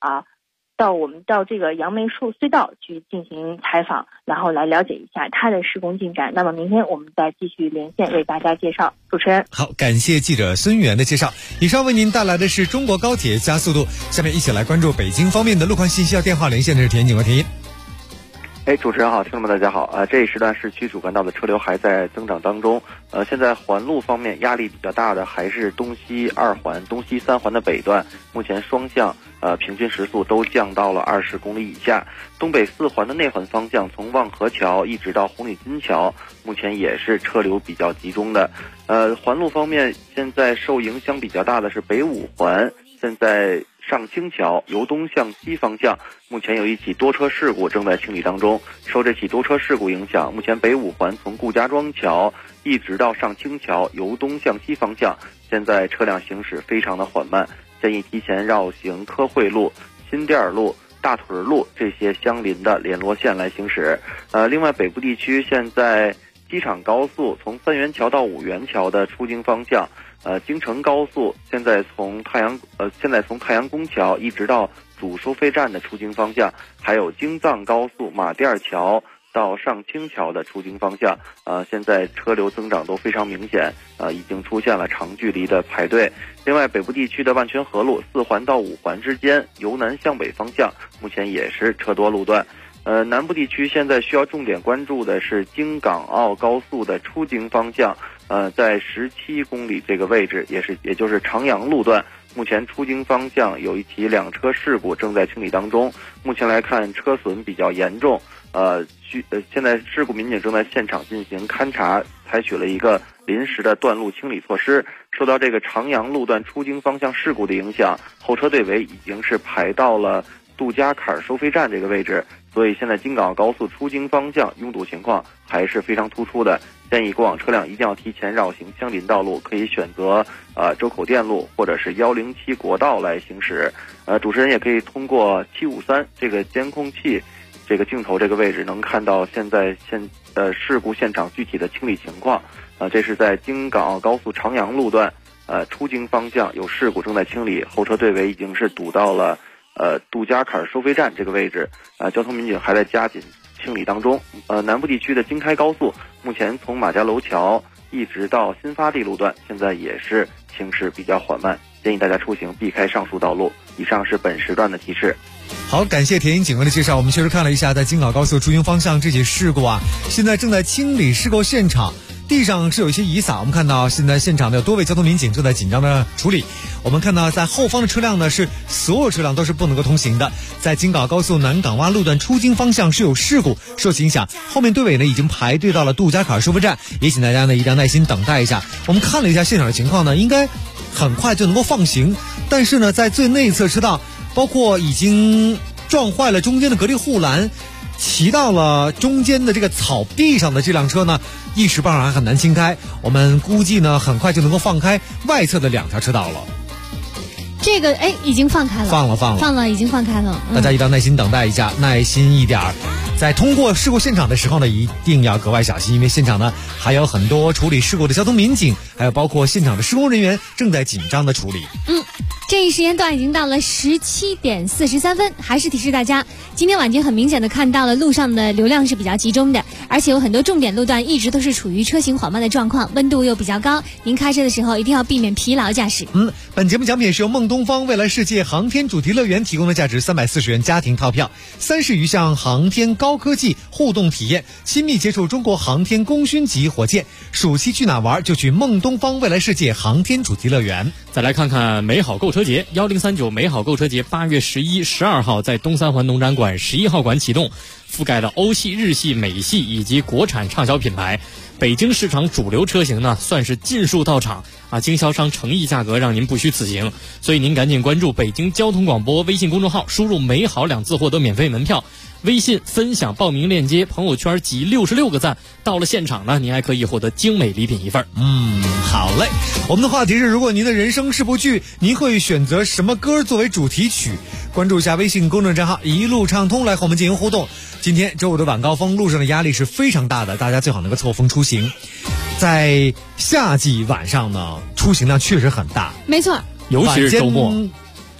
我们到这个杨梅树隧道去进行采访，然后来了解一下它的施工进展。那么明天我们再继续连线为大家介绍。主持人， 好，感谢记者孙源的介绍。以上为您带来的是中国高铁加速度。下面一起来关注北京方面的路况信息。要电话连线的是田警官田音。 主持人好，听众们大家好。这一时段市区主干道的车流还在增长当中。现在环路方面压力比较大的还是东西2环、东西3环的北段，目前双向平均时速都降到了20公里以下。东北4环的内环方向，从望河桥一直到红里金桥，目前也是车流比较集中的。环路方面，现在受影响比较大的是北5环，现在上清桥由东向西方向，目前有一起多车事故正在清理当中。受这起多车事故影响，目前北5环从顾家庄桥一直到上清桥由东向西方向，现在车辆行驶非常的缓慢，建议提前绕行科惠路、新店路、大屯路这些相邻的联络线来行驶。另外北部地区现在机场高速从三元桥到五元桥的出京方向，京承高速现在从太阳宫桥一直到主收费站的出京方向，还有京藏高速马甸桥到上清桥的出京方向，现在车流增长都非常明显，已经出现了长距离的排队。另外北部地区的万泉河路4环到5环之间由南向北方向，目前也是车多路段。南部地区现在需要重点关注的是京港澳高速的出京方向，在17公里这个位置，也就是长阳路段，目前出京方向有一起2车事故正在清理当中。目前来看，车损比较严重，现在事故民警正在现场进行勘查，采取了一个临时的断路清理措施。受到这个长阳路段出京方向事故的影响，后车队尾已经是排到了杜家坎收费站这个位置，所以现在京港澳高速出京方向拥堵情况还是非常突出的。建议过往车辆一定要提前绕行相邻道路，可以选择周口店路或者是107国道来行驶。主持人也可以通过753这个监控器这个镜头这个位置，能看到现在事故现场具体的清理情况。这是在京港澳高速长阳路段出京方向有事故正在清理，后车队尾已经是堵到了杜家坎收费站这个位置，交通民警还在加紧清理当中。南部地区的京开高速目前从马家楼桥一直到新发地路段，现在也是行驶比较缓慢，建议大家出行避开上述道路。以上是本时段的提示。 好，感谢田英警官的介绍。我们确实看了一下，在京港高速出京方向这起事故现在正在清理事故现场，地上是有一些遗撒。我们看到现在现场的有多位交通民警正在紧张的处理。我们看到在后方的车辆呢，是所有车辆都是不能够通行的。在京港高速南港洼路段出京方向是有事故，受其影响，后面队尾呢已经排队到了杜家坎收费站，也请大家呢一定要耐心等待一下。我们看了一下现场的情况呢，应该很快就能够放行，但是呢，在最内侧车道，包括已经撞坏了中间的隔离护栏，骑到了中间的这个草地上的这辆车呢，一时半会儿还很难清开。我们估计呢，很快就能够放开外侧的2条车道了。 这个已经放开了，放了，已经放开了。 大家一定要耐心等待一下，耐心一点。在通过事故现场的时候呢，一定要格外小心，因为现场呢还有很多处理事故的交通民警，还有包括现场的施工人员正在紧张的处理。 这一时间段已经到了17点43分，还是提示大家，今天晚间很明显的看到了路上的流量是比较集中的，而且有很多重点路段一直都是处于车行缓慢的状况，温度又比较高，您开车的时候一定要避免疲劳驾驶。 本节目奖品是由梦东方未来世界航天主题乐园提供的价值340元家庭套票，30余项航天高科技互动体验，亲密接触中国航天功勋级火箭。暑期去哪玩就去梦东方未来世界航天主题乐园。 再来看看美好购车节，1039美好购车节8月11、12号在东三环农展馆11号馆启动，覆盖了欧系、日系、美系以及国产畅销品牌。北京市场主流车型呢，算是尽数到场经销商诚意价格让您不虚此行，所以您赶紧关注北京交通广播微信公众号，输入美好2字获得免费门票，微信分享报名链接，朋友圈集66个赞，到了现场呢，您还可以获得精美礼品1份。 好嘞，我们的话题是，如果您的人生是部剧，您会选择什么歌作为主题曲？关注一下微信公众账号一路畅通，来和我们进行互动。今天周五的晚高峰，路上的压力是非常大的，大家最好能够错峰出行。在夏季晚上呢，出行量确实很大， 没错， 尤其是周末，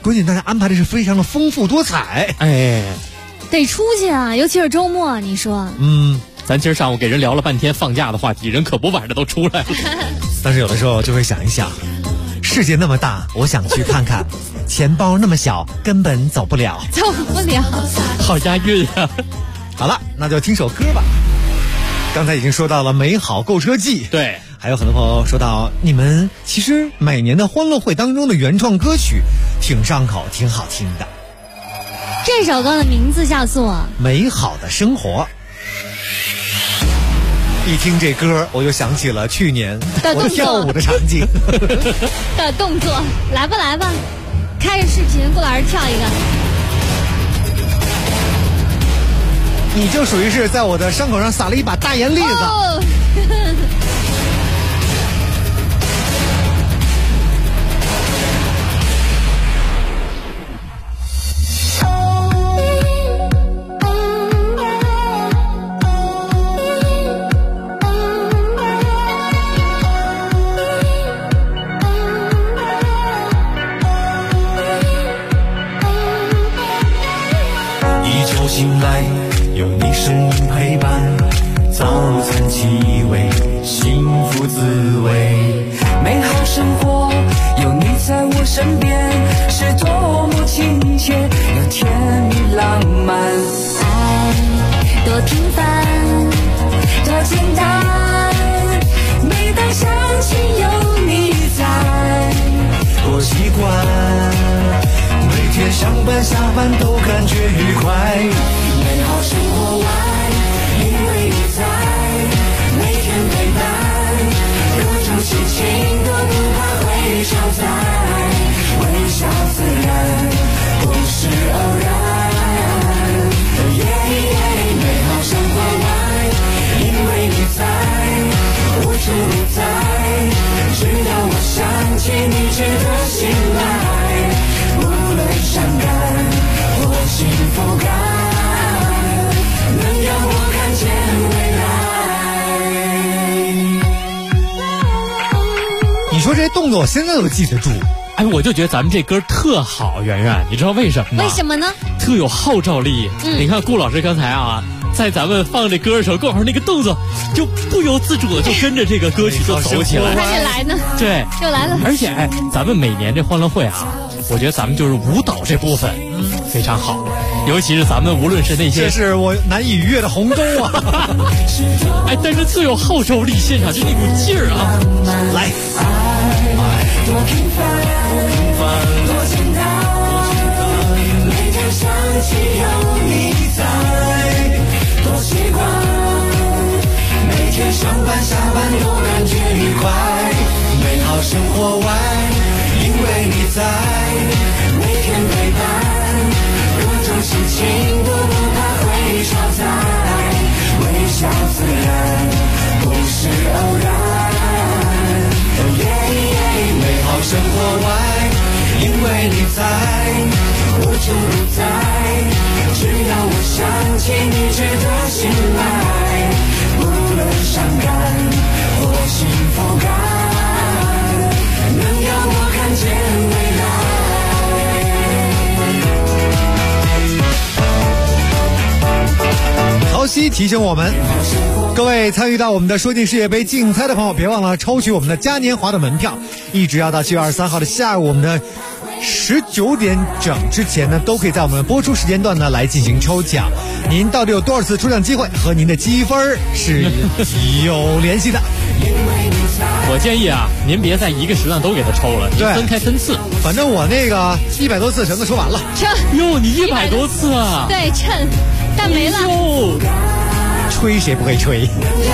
关键大家安排的是非常的丰富多彩。 哎， 得出去啊，尤其是周末，你说。 咱今儿上午给人聊了半天放假的话题，人可不晚上都出来了。 但是有的时候就会想一想，世界那么大，我想去看看，钱包那么小，根本走不了。 走不了。 好押韵啊！ 好了，那就听首歌吧。刚才已经说到了美好购车季， 对， 还有很多朋友说到，你们其实每年的欢乐会当中的原创歌曲挺上口，挺好听的。 这首歌的名字叫做《 美好的生活》。一听这歌，我又想起了去年我跳舞的场景的动作。来吧来吧，开着视频，顾老师跳一个。 你就属于是在我的伤口上撒了一把大盐粒子。 哦醒来，有你声音陪伴，早餐气味，幸福滋味，美好生活，有你在我身边，是多么亲切，又甜蜜浪漫。 爱多平凡，多简单，每当想起有你在， 多习惯。每天上班下班都感觉愉快，美好生活外，因为你在，每天陪伴，各种事情都不怕会超载，微笑自然，不是偶然。美好生活外，因为你在，无处不在，只要我想起你值得信赖。伤感或幸福感，能让我看见未来。你说这动作我现在都记得住。 哎，我就觉得咱们这歌特好，圆圆，你知道为什么吗？ 为什么呢？ 特有号召力。你看顾老师刚才啊，在咱们放这歌的时候，顾老师那个动作就不由自主的就跟着这个歌曲就走起来。 还得来呢。 对， 又来了。 而且咱们每年这欢乐会啊。我觉得咱们就是舞蹈这部分，非常好，尤其是咱们无论是那些， 这是我难以逾越的鸿沟啊！ 哎，但是最有号召力，现场就那股劲儿啊！ 来， 多平凡，多简单，每天想起有你在，多习惯，每天上班下班都感觉愉快，美好生活外。因为你在，每天陪伴，各种事情都不怕会超载，微笑自然，不是偶然。美好生活外，因为你在，无处不在，只要我想起你值得信赖，无论伤感或幸福感。能让我看见未来。陶曦提醒我们，各位参与到我们的说进世界杯竞猜的朋友，别忘了抽取我们的嘉年华的门票，一直要到7月23号的下午，我们的19点整之前呢，都可以在我们播出时间段呢来进行抽奖。您到底有多少次出奖机会，和您的积分是有联系的。 我建议啊，您别在一个时段都给他抽了， 对， 分开分次。 反正我那个100多次全都说完了。 哟，你100多次啊？ 对，趁，但没了。 吹谁不会吹？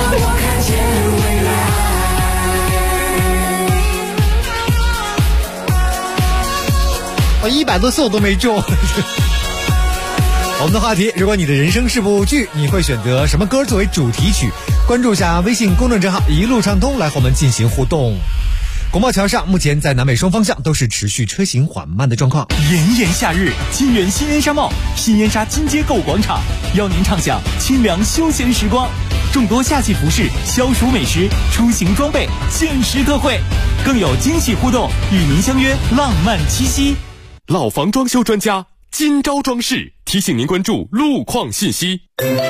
我100多次我都没中。我们的话题，如果你的人生是部剧，你会选择什么歌作为主题曲？关注一下微信公众账号一路畅通，来和我们进行互动。国贸桥上目前在南北双方向都是持续车行缓慢的状况。 炎炎夏日，金源新燕莎茂、新燕莎金街购物广场邀您畅享清凉休闲时光，众多夏季服饰、消暑美食、出行装备限时特惠，更有惊喜互动，与您相约浪漫七夕。 老房装修专家金招装饰提醒您关注路况信息。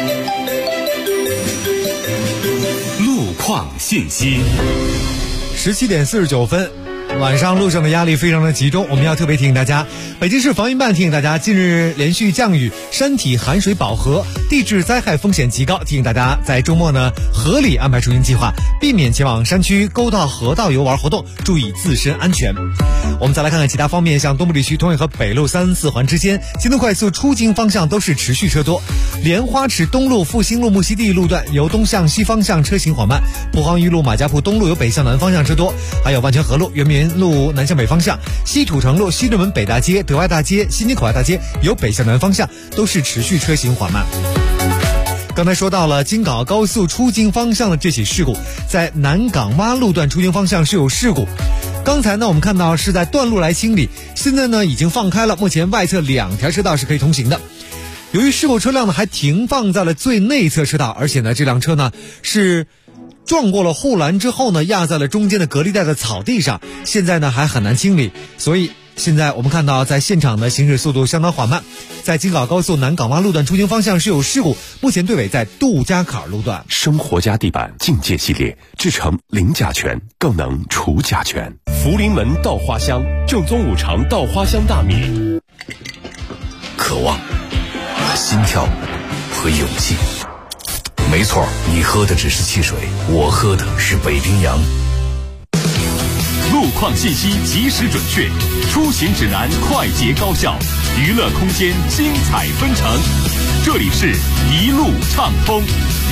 路况信息 ，17点49分。晚上路上的压力非常的集中，我们要特别提醒大家，北京市防疫办提醒大家，近日连续降雨，山体含水饱和，地质灾害风险极高，提醒大家在周末呢合理安排出行计划，避免前往山区、沟道、河道游玩活动，注意自身安全。我们再来看看其他方面，像东部地区通惠河北路3、4环之间，京东快速出京方向都是持续车多，莲花池东路、复兴路、木樨地路段由东向西方向车行缓慢，蒲黄榆路、马家铺东路由北向南方向车多，还有万泉河路、圆明路南向北方向，西土城路、西直门北大街、德外大街、新街口外大街由北向南方向都是持续车行缓慢。刚才说到了京港澳高速出京方向的这起事故，在南港洼路段出京方向是有事故。刚才呢我们看到是在段路来清理，现在呢已经放开了，目前外侧2条车道是可以通行的。由于事故车辆呢还停放在了最内侧车道，而且呢这辆车呢是撞过了护栏之后呢压在了中间的隔离带的草地上，现在呢还很难清理，所以现在我们看到在现场的行驶速度相当缓慢。在京港高速南港洼路段出京方向是有事故，目前队尾在杜家坎路段。 生活家地板境界系列，制成零甲醛，更能除甲醛。福临门稻花香，正宗5常稻花香大米。 渴望和心跳和勇气，没错，你喝的只是汽水，我喝的是北冰洋。 路况信息及时准确，出行指南快捷高效，娱乐空间精彩纷呈。这里是一路畅风。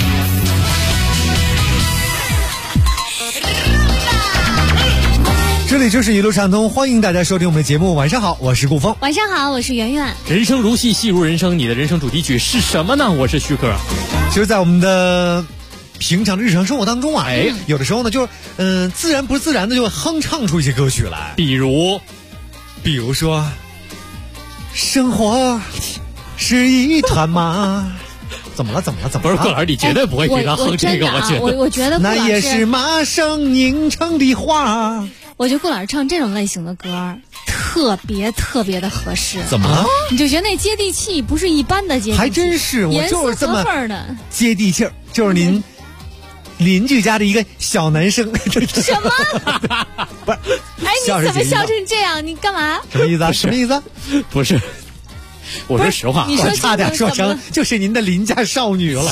这里就是一路畅通，欢迎大家收听我们的节目。晚上好，我是顾峰。 晚上好，我是圆圆。 人生如戏，戏如人生，你的人生主题曲是什么呢？我是徐克。 就是在我们的平常的日常生活当中啊，有的时候呢就是自然不自然的就会哼唱出一些歌曲来，比如说生活是一团麻。怎么了？ 不是顾老师，你绝对不会经常哼这个， 我觉得那也是麻绳拧成的花。 我觉得顾老师唱这种类型的歌特别的合适。 怎么了？ 你就觉得那接地气，不是一般的接地气，还真是，我就是这么接地气儿，就是您邻居家的一个小男生。 什么？ 不是？ 哎，你怎么笑成这样？你干嘛？ 什么意思啊？什么意思？ 不是。我说实话， 我差点说成就是您的邻家少女了。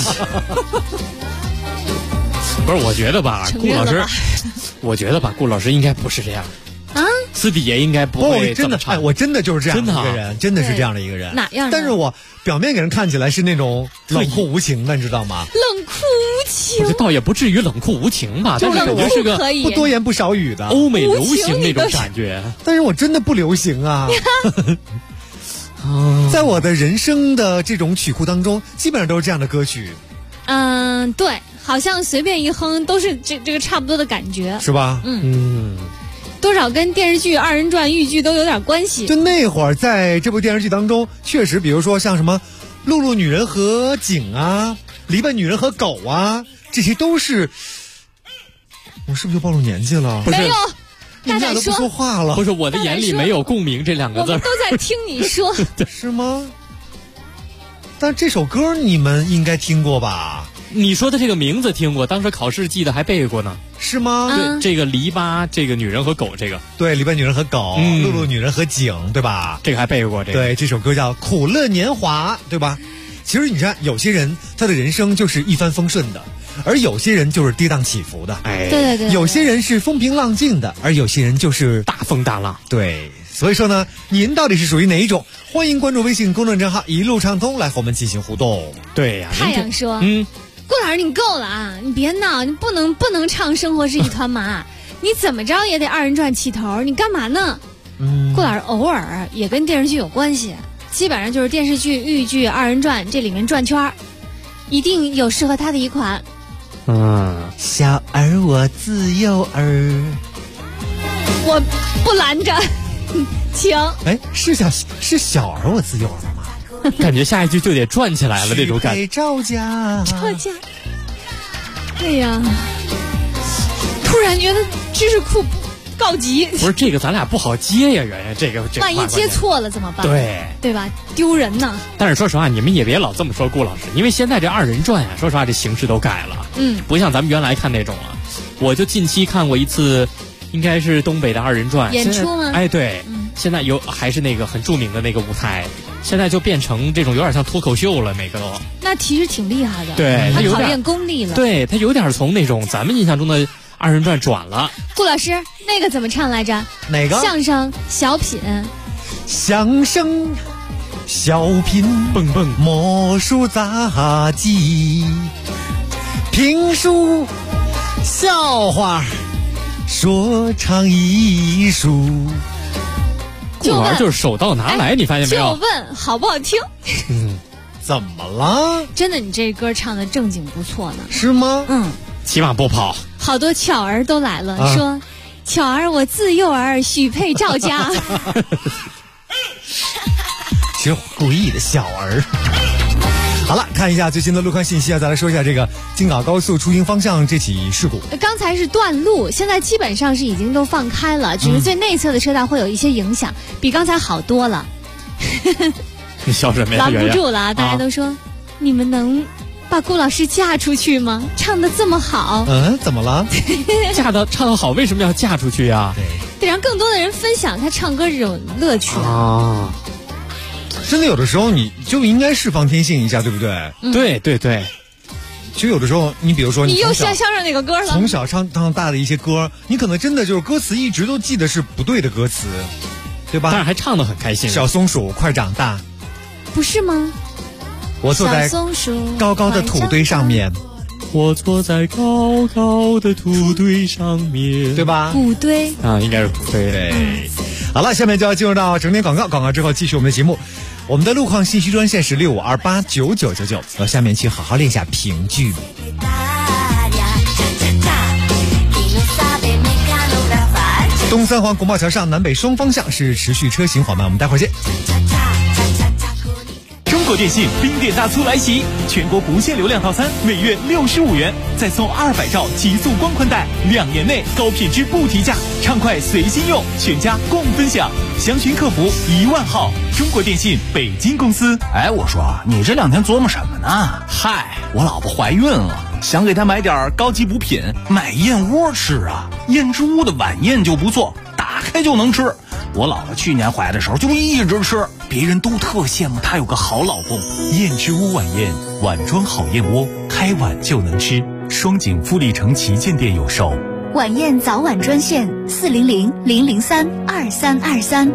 不是，我觉得吧，顾老师应该不是这样啊， 私底下应该不会真的。我真的就是这样的一个人，真的是这样的一个人。 哪样？ 但是我表面给人看起来是那种冷酷无情的，你知道吗？ 冷酷无情， 我觉得倒也不至于冷酷无情吧， 就是感觉是个不多言不少语的欧美流行那种感觉。 但是我真的不流行啊。在我的人生的这种曲库当中，基本上都是这样的歌曲。 对，好像随便一哼都是这个差不多的感觉， 是吧？ 多少跟电视剧、2人转、豫剧都有点关系。 就那会儿在这部电视剧当中，确实，比如说像什么《露露女人和井》啊，《篱笆女人和狗》啊，这些都是。我是不是就暴露年纪了？ 没有。 你们俩都不说话了。 不是，我的眼里没有共鸣这2个字。 我们都在听你说。 是吗？但这首歌你们应该听过吧？ 你说的这个名字听过，当时考试记得还背过呢。 是吗？ 对，这个篱笆，这个女人和狗，这个对，篱笆女人和狗，露露女人和井，对吧？ 这个还背过。这个对，这首歌叫《苦乐年华》，对吧？其实你看，有些人他的人生就是一帆风顺的，而有些人就是跌宕起伏的。 对， 有些人是风平浪静的，而有些人就是大风大浪。 对，所以说呢，您到底是属于哪一种？欢迎关注微信公众账号一路畅通来和我们进行互动。 对呀， 太阳说，顾老师你够了啊！你别闹，你不能唱《生活是一团麻》，你怎么着也得2人转起头，你干嘛呢？顾老师偶尔也跟电视剧有关系。基本上就是电视剧、豫剧、2人转这里面转圈，一定有适合他的一款。 小儿我自幼儿， 我不拦着，请。 哎，是小儿我自幼儿吗？ 感觉下一句就得转起来了那种感觉。 赵家。 哎呀，突然觉得知识库告急。 不是这个，咱俩不好接呀，人这个万一接错了怎么办？对吧？丢人呢。 但是说实话，你们也别老这么说顾老师，因为现在这二人转呀，说实话这形式都改了，不像咱们原来看那种了。我就近期看过一次，应该是东北的二人转演出吗？ 哎，对，现在还是那个很著名的那个舞台，现在就变成这种有点像脱口秀了，每个都。 那其实挺厉害的， 对， 他考验功力了。 对，他有点从那种咱们印象中的二人转转了。 顾老师，那个怎么唱来着？ 哪个？ 相声小品。 相声小品， 蹦蹦魔术杂技，评书笑话，说唱艺术。 顾老师就是手到拿来，你发现没有？ 就问好不好听？ 怎么了？ 真的，你这歌唱的正经不错呢。 是吗？ 起码不跑。 好多巧儿都来了，说巧儿我自幼儿许配赵家。 其实故意的小儿。好了，看一下最新的路况信息啊，再来说一下这个京港高速出京方向这起事故。 刚才是断路，现在基本上是已经都放开了，只是最内侧的车道会有一些影响，比刚才好多了。 你笑什么呀？ 拦不住了，大家都说，你们能把顾老师嫁出去吗？唱得这么好。 怎么了？ 唱得好，为什么要嫁出去呀？ 得让更多的人分享他唱歌这种乐趣啊。 真的有的时候你就应该释放天性一下，对不对？ 对。 就有的时候，你比如说你又像相声哪个歌了？ 从小唱到大的一些歌，你可能真的就是歌词一直都记得是不对的歌词，对吧？ 但是还唱得很开心。 小松鼠快长大， 不是吗？ 我坐在高高的土堆上面， 我坐在高高的土堆上面， 对吧？ 土堆啊，应该是土堆。 对。好了，下面就要进入到整点广告，广告之后继续我们的节目。我们的路况信息专线是65289999，下面去好好练一下评剧。东三环国贸桥上南北双方向是持续车行缓慢，我们待会儿见。 中国电信冰点大促来袭，全国不限流量套餐每月65元，再送200兆极速光宽带，2年内高品质不提价，畅快随心用，全家共分享。详询客服10000号。中国电信北京公司。 哎，我说你这2天琢磨什么呢？嗨，我老婆怀孕了，想给她买点高级补品，买燕窝吃啊。燕之屋的晚宴就不错，打开就能吃。我老婆去年怀的时候就一直吃，别人都特羡慕她有个好老公。 燕之屋晚宴，碗装好燕窝，开碗就能吃。双井富力城旗舰店有售。 晚宴早晚专线400-003-2323。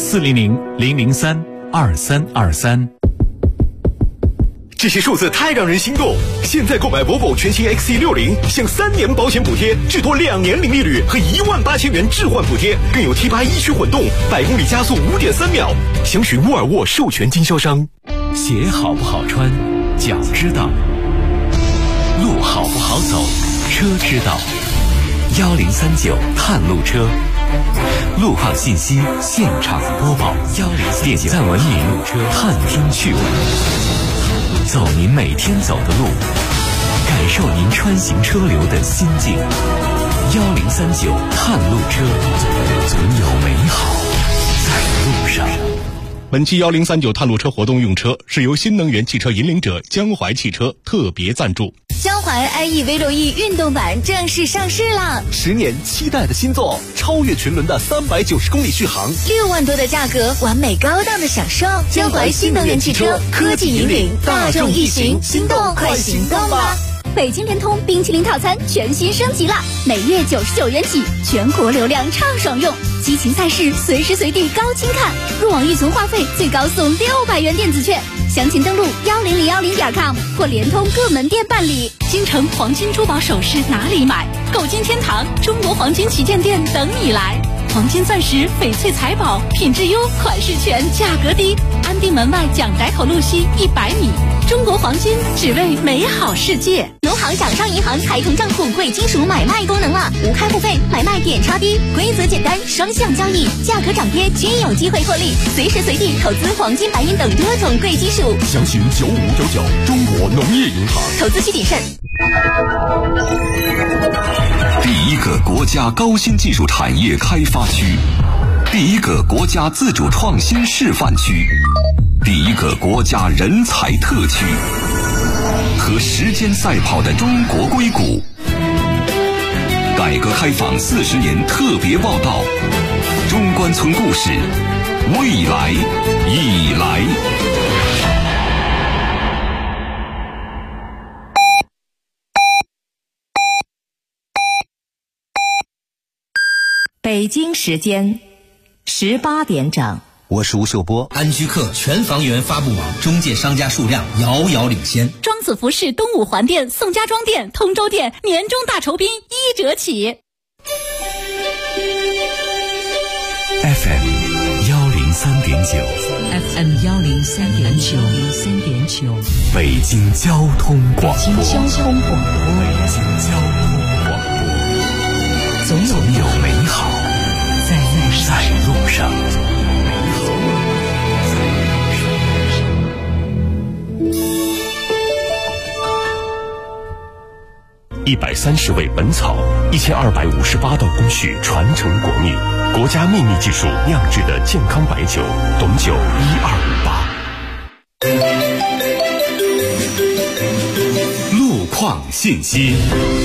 400-003-2323。 这些数字太让人心动！现在购买 Volvo 全新 XC60，享3年保险补贴，至多2年零利率和18000元置换补贴，更有 T8 一驱混动，100公里加速5.3秒。详询沃尔沃授权经销商。 鞋好不好穿，脚知道；路好不好走，车知道。1039探路车，路况信息现场播报。点赞文明探听趣闻，走您每天走的路，感受您穿行车流的心境。1039探路车，总有美好在路上。 本期1039探路车活动用车是由新能源汽车引领者江淮汽车特别赞助。 江淮 IE V6E 运动版正式上市了 ，10年期待的新作，超越群伦的390公里续航 ，6万多的价格，完美高档的享受。江淮新能源汽车，科技引领大众一行，心动快行动吧！ 北京联通冰淇淋套餐全新升级啦，每月99元起，全国流量畅爽用，激情赛事随时随地高清看，入网预存话费最高送600元电子券，详情登录1010.com 或联通各门店办理。 京城黄金珠宝首饰哪里买？购金天堂中国黄金旗舰店等你来。黄金钻石、翡翠财宝，品质优，款式全，价格低。安定门外蒋逮口路西100米。中国黄金，只为美好世界。 农行掌上银行开通账户贵金属买卖功能了，无开户费，买卖点差低，规则简单，双向交易，价格涨跌均有机会获利，随时随地投资黄金、白银等多种贵金属。 详询9599中国农业银行。 投资需谨慎。 第一个国家高新技术产业开发区，第一个国家自主创新示范区，第一个国家人才特区，和时间赛跑的中国硅谷。改革开放40年特别报道，中关村故事，未来已来。 北京时间18点整。 我是吴秀波。 安居客全房源发布网中介商家数量遥遥领先。 庄子服饰东五环店、宋家庄店、通州店年终大酬宾1折起。 FM 103.9 FM 103.9 北京交通广播。总有美好在路上。130味本草，1258道工序传承国秘，国家秘密技术酿制的健康白酒，董酒1258。路况信息。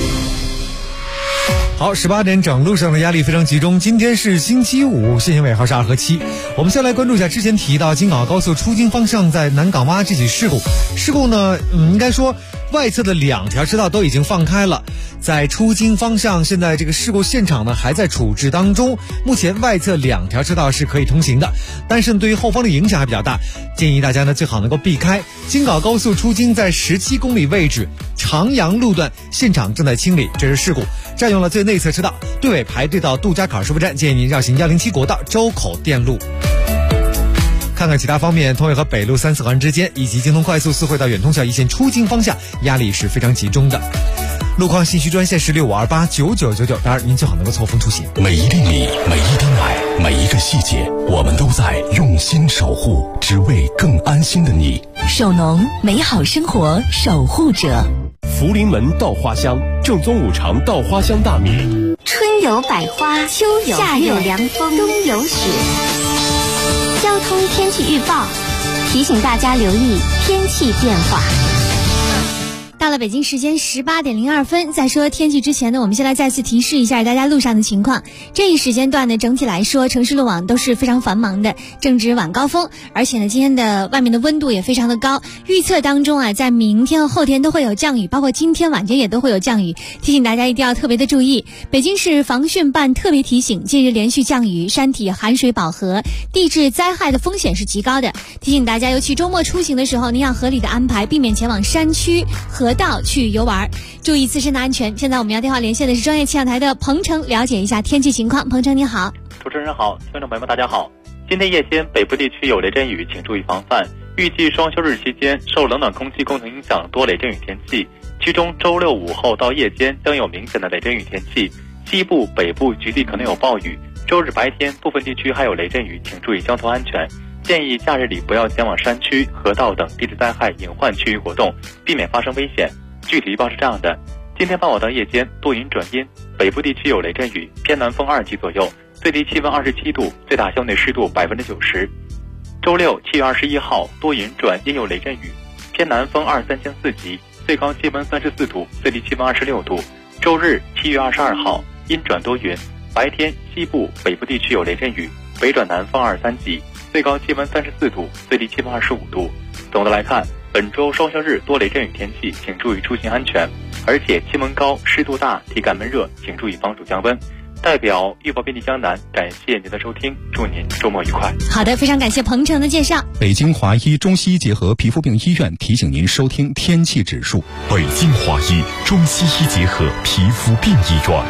好，18点整，路上的压力非常集中。今天是星期五，限行尾号是2和7。我们先来关注一下之前提到京港高速出京方向在南港洼这起事故。事故呢，应该说外侧的2条车道都已经放开了，在出京方向，现在这个事故现场呢还在处置当中。目前外侧2条车道是可以通行的，但是对于后方的影响还比较大，建议大家呢最好能够避开。京港高速出京在17公里位置长阳路段，现场正在清理，这是事故，占用了最内侧车道，队尾排队到杜家坎收费站，建议您绕行107国道周口电路。看看其他方面，通惠河北路3、4环之间以及京通快速4惠到远通桥一线出京方向压力是非常集中的。路况信息专线是65289999，当然您最好能够错峰出行。 每一粒米，每一单奶，每一个细节，我们都在用心守护，只为更安心的你。 首农美好生活守护者。 福临门稻花香，正宗5常稻花香大米。 春有百花，秋有夏有凉风，冬有雪。交通天气预报提醒大家留意天气变化。 到了北京时间18点02分，在说天气之前呢，我们先来再次提示一下大家路上的情况。这一时间段呢，整体来说城市路网都是非常繁忙的，正值晚高峰，而且呢今天的外面的温度也非常的高。预测当中啊，在明天和后天都会有降雨，包括今天晚间也都会有降雨，提醒大家一定要特别的注意。北京市防汛办特别提醒，近日连续降雨，山体含水饱和，地质灾害的风险是极高的，提醒大家尤其周末出行的时候，您要合理的安排，避免前往山区河道去游玩，注意自身的安全。现在我们要电话连线的是专业气象台的彭程，了解一下天气情况。彭程你好。 主持人好，听众朋友们大家好。今天夜间北部地区有雷阵雨，请注意防范。预计双休日期间受冷暖空气共同影响，多雷阵雨天气，其中周六午后到夜间将有明显的雷阵雨天气，西部北部局地可能有暴雨。周日白天部分地区还有雷阵雨，请注意交通安全。建议假日里不要前往山区、河道等地质灾害隐患区域活动，避免发生危险。具体预报是这样的：今天傍晚到夜间多云转阴，北部地区有雷阵雨，偏南风2级左右，最低气温27度，最大相对湿度90%。周六7月21号多云转阴有雷阵雨，偏南风2、3降4级，最高气温34度，最低气温26度。周日7月22号阴转多云，白天西部北部地区有雷阵雨，北转南风2、3级，最高气温34度，最低气温25度。总的来看，本周双休日多雷阵雨天气，请注意出行安全，而且气温高、湿度大、体感闷热，请注意防暑降温。代表预报便利江南，感谢您的收听，祝您周末愉快。 好的，非常感谢彭程的介绍。 北京华医中西医结合皮肤病医院提醒您收听天气指数。 北京华医中西医结合皮肤病医院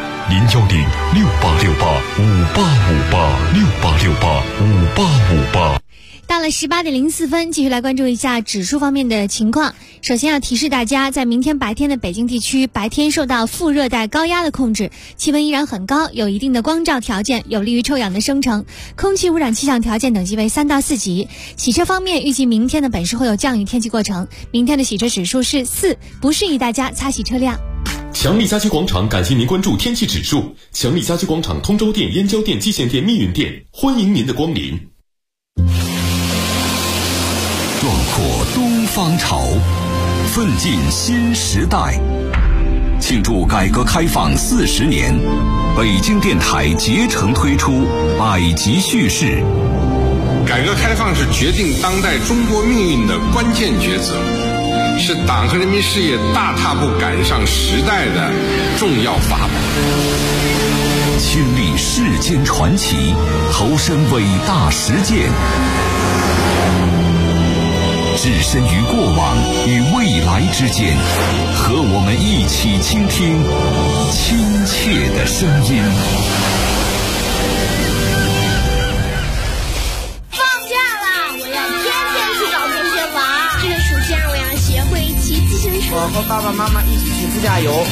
，0868585858，68585858。 到了18点04分，继续来关注一下指数方面的情况。首先要提示大家，在明天白天的北京地区，白天受到副热带高压的控制，气温依然很高，有一定的光照条件，有利于臭氧的生成，空气污染气象条件等级为3到4级。洗车方面，预计明天的本市会有降雨天气过程，明天的洗车指数是4，不适宜大家擦洗车辆。 强力家居广场感谢您关注天气指数。强力家居广场通州店、燕郊店、蓟县店、密云店，欢迎您的光临。 壮阔东方潮，奋进新时代。庆祝改革开放40年，北京电台竭诚推出百集叙事。 改革开放是决定当代中国命运的关键抉择，是党和人民事业大踏步赶上时代的重要法宝。 亲历世间传奇，投身伟大实践，置身于过往与未来之间，和我们一起倾听亲切的声音。 放假啦，我要天天去找同学玩。这个暑假我要学会骑自行车。 我和爸爸妈妈一起去自驾游。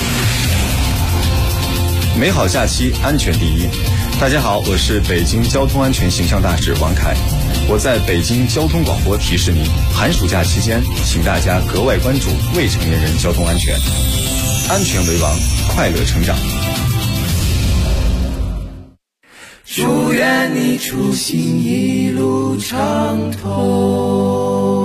美好假期，安全第一。大家好，我是北京交通安全形象大使王凯。我在北京交通广播提示您，寒暑假期间，请大家格外关注未成年人交通安全，安全为王，快乐成长。 祝愿你出行一路畅通。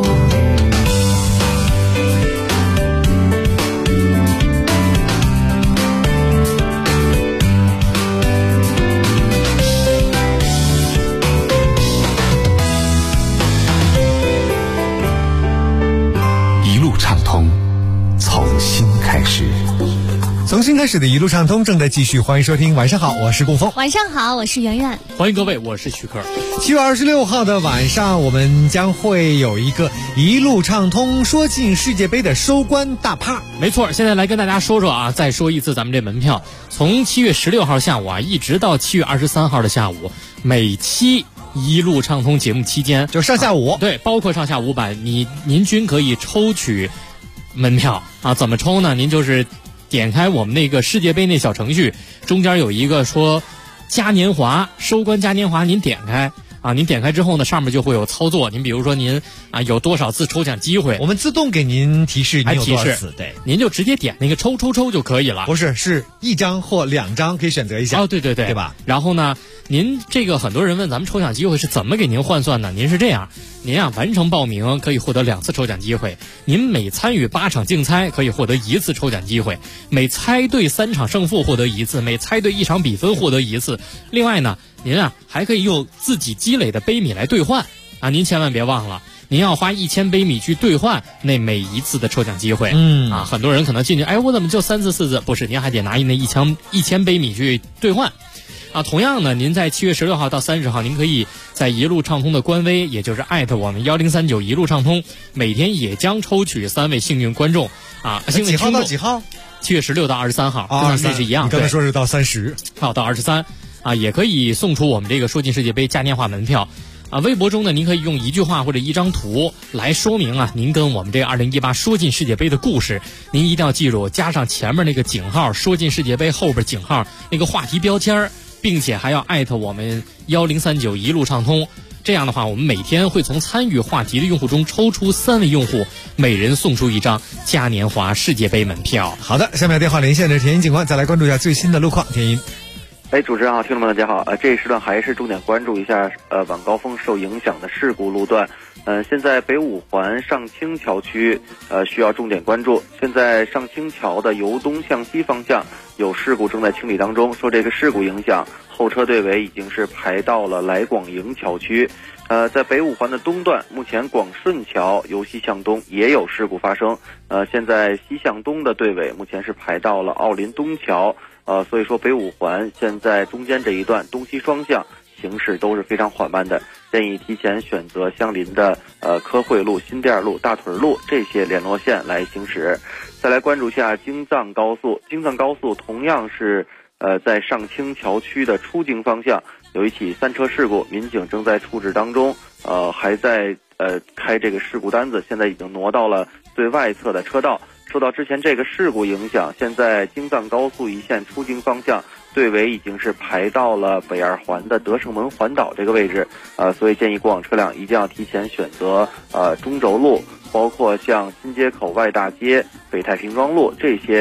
从新开始的一路畅通正在继续，欢迎收听。晚上好，我是顾峰。 晚上好，我是圆圆。 欢迎各位，我是徐克。 7月26号的晚上，我们将会有一个一路畅通说进世界杯的收官大趴。 没错，现在来跟大家说说啊，再说一次咱们这门票，从7月16号下午啊，一直到7月23号的下午，每期一路畅通节目期间， 就上下午， 对，包括上下午版，您均可以抽取门票啊。怎么抽呢？您就是点开我们那个世界杯那小程序，中间有一个说嘉年华，收官嘉年华，您点开啊，您点开之后呢，上面就会有操作。您比如说您啊有多少次抽奖机会， 我们自动给您提示您有多少次，对， 您就直接点那个抽就可以了。 不是，是1张或2张可以选择一下。 哦，对，对吧？然后呢，您这个很多人问咱们抽奖机会是怎么给您换算呢？您是这样，您啊完成报名可以获得2次抽奖机会，您每参与8场竞猜可以获得1次抽奖机会，每猜对3场胜负获得1次，每猜对1场比分获得1次。另外呢，您啊还可以用自己积累的杯米来兑换啊，您千万别忘了，您要花1000杯米去兑换那每一次的抽奖机会。很多人可能进去，哎，我怎么就3次4次？不是，您还得拿那1000杯米去兑换。啊，同样呢，您在7月16号到30号，您可以在一路畅通的官微，也就是我们1039一路畅通，每天也将抽取3位幸运观众啊，幸运听众。 几号到几号 ？7月16到23号，跟这是一样。 你刚才说是到30， 好，到23啊，也可以送出我们这个说进世界杯嘉年华门票。啊，微博中呢，您可以用一句话或者一张图来说明啊，您跟我们这2018说进世界杯的故事。您一定要记住，加上前面那个井号，说进世界杯后边井号那个话题标签，并且还要我们1039一路畅通。这样的话，我们每天会从参与话题的用户中抽出3位用户，每人送出1张嘉年华世界杯门票。 好的，下面电话连线的田音警官，再来关注一下最新的路况。田音。 主持人好，听众们大家好。这一时段还是重点关注一下晚高峰受影响的事故路段。现在北五环上清桥区需要重点关注。现在上清桥的由东向西方向有事故正在清理当中，受这个事故影响，后车队尾已经是排到了来广营桥区。在北五环的东段，目前广顺桥由西向东也有事故发生。现在西向东的队尾目前是排到了奥林东桥。所以说北五环现在中间这一段东西双向行驶都是非常缓慢的，建议提前选择相邻的科惠路、新店路、大屯路这些联络线来行驶。再来关注一下京藏高速，京藏高速同样是在上清桥区的出京方向有一起3车事故，民警正在处置当中，还在开这个事故单子，现在已经挪到了最外侧的车道。受到之前这个事故影响，现在京藏高速一线出京方向队尾已经是排到了北二环的德胜门环岛这个位置，所以建议过往车辆一定要提前选择中轴路，包括像新街口外大街、北太平庄路这些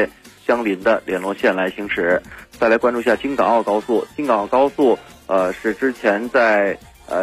相邻的联络线来行驶。再来关注一下京港澳高速，京港澳高速是之前在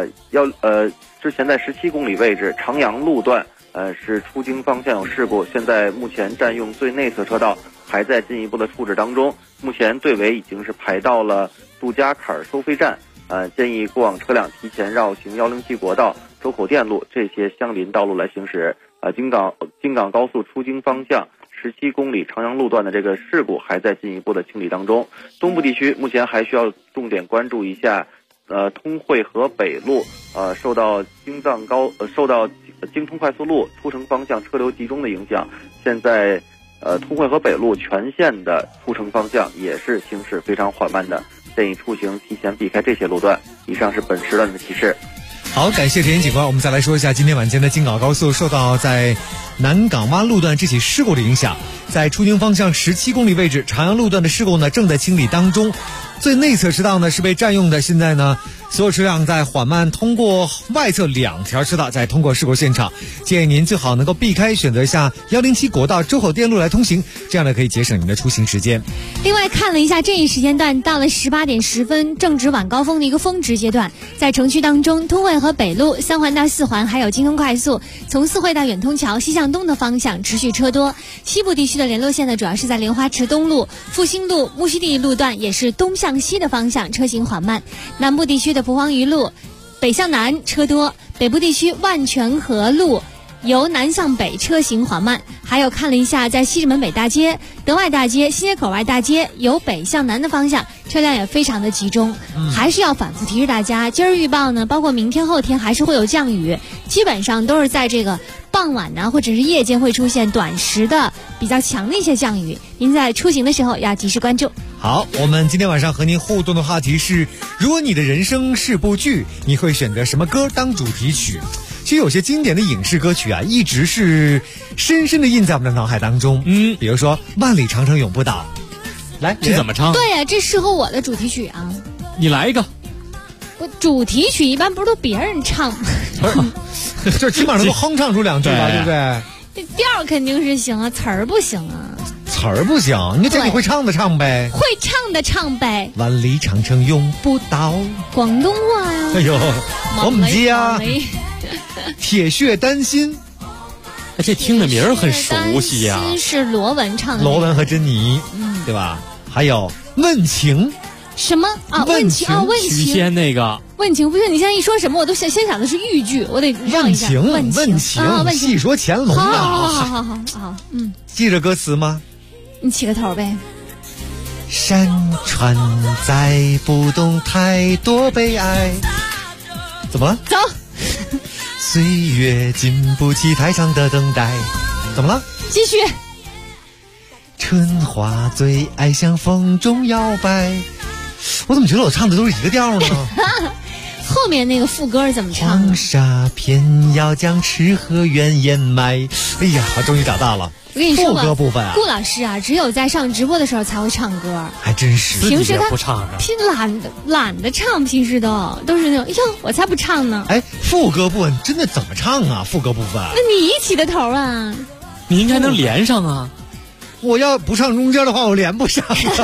17公里位置长阳路段是出京方向有事故，现在目前占用最内侧车道，还在进一步的处置当中。目前队尾已经是排到了杜家坎收费站，建议过往车辆提前绕行107国道、周口店路这些相邻道路来行驶。京港高速出京方向17公里长阳路段的这个事故还在进一步的清理当中。东部地区目前还需要重点关注一下通惠河北路受到京通快速路出城方向车流集中的影响，现在通惠河北路全线的出城方向也是行驶非常缓慢的，建议出行提前避开这些路段。以上是本时段的提示。 好，感谢田野警官。我们再来说一下今天晚间的京港高速受到在南港湾路段这起事故的影响，在出京方向17公里位置长阳路段的事故呢正在清理当中，最内侧车道呢是被占用的，现在呢所有车辆在缓慢通过外侧2条车道在通过事故现场，建议您最好能够避开，选择一下107国道、周口店路来通行，这样呢可以节省您的出行时间。 另外看了一下这一时间段，到了18点10分，正值晚高峰的一个峰值阶段，在城区当中，通惠河北路、3环到4环还有京通快速从4惠到远通桥西向东的方向持续车多。西部地区的联络线呢，主要是在莲花池东路、复兴路、木樨地路段也是东向西的方向车行缓慢。南部地区的蒲黄榆路北向南车多，北部地区万泉河路由南向北车行缓慢。还有看了一下在西直门北大街、德外大街、新街口外大街由北向南的方向车辆也非常的集中，还是要反复提示大家，今儿预报呢包括明天后天还是会有降雨，基本上都是在这个傍晚呢或者是夜间会出现短时的比较强的一些降雨，您在出行的时候要及时关注。 好，我们今天晚上和您互动的话题是，如果你的人生是部剧，你会选择什么歌当主题曲？其实有些经典的影视歌曲啊，一直是深深的印在我们的脑海当中。比如说万里长城永不倒，来， 这怎么唱？ 对呀，这适合我的主题曲啊。 你来一个。 我主题曲一般不是都别人唱吗？ 不是，这起码能够哼唱出2句吧，对不对？ 这调肯定是行啊，词儿不行啊。 词儿不行，你这你会唱的唱呗。 会唱的唱呗。 万里长城永不倒， 广东话呀。 哎呦，我唔知啊。铁血丹心， 这听的名儿很熟悉呀。 是罗文唱的。 罗文和珍妮，对吧？还有问情。 什么啊？问情啊？问情。 许仙那个。 问情不是，你现在一说什么，我都先想的是豫剧，我得让一下。 问情，细说乾隆啊！ 好， 记着歌词吗？ 你起个头呗。 山川载不动太多悲哀。怎么了？ 走。 岁月经不起太长的等待。怎么了？ 继续。 春花最爱向风中摇摆。我怎么觉得我唱的都是一个调呢？ 后面那个副歌怎么唱？ 黄沙偏要将池河源掩埋。哎呀，我终于找到了。 我跟你说吧， 副歌部分啊， 顾老师啊，只有在上直播的时候才会唱歌， 还真是。 平时他不唱偏懒得唱，平时都是那种，哟，我才不唱呢。 哎，副歌部分真的怎么唱啊？副歌部分？ 那你一起的头啊？ 你应该能连上啊。 我要不唱中间的话，我连不上。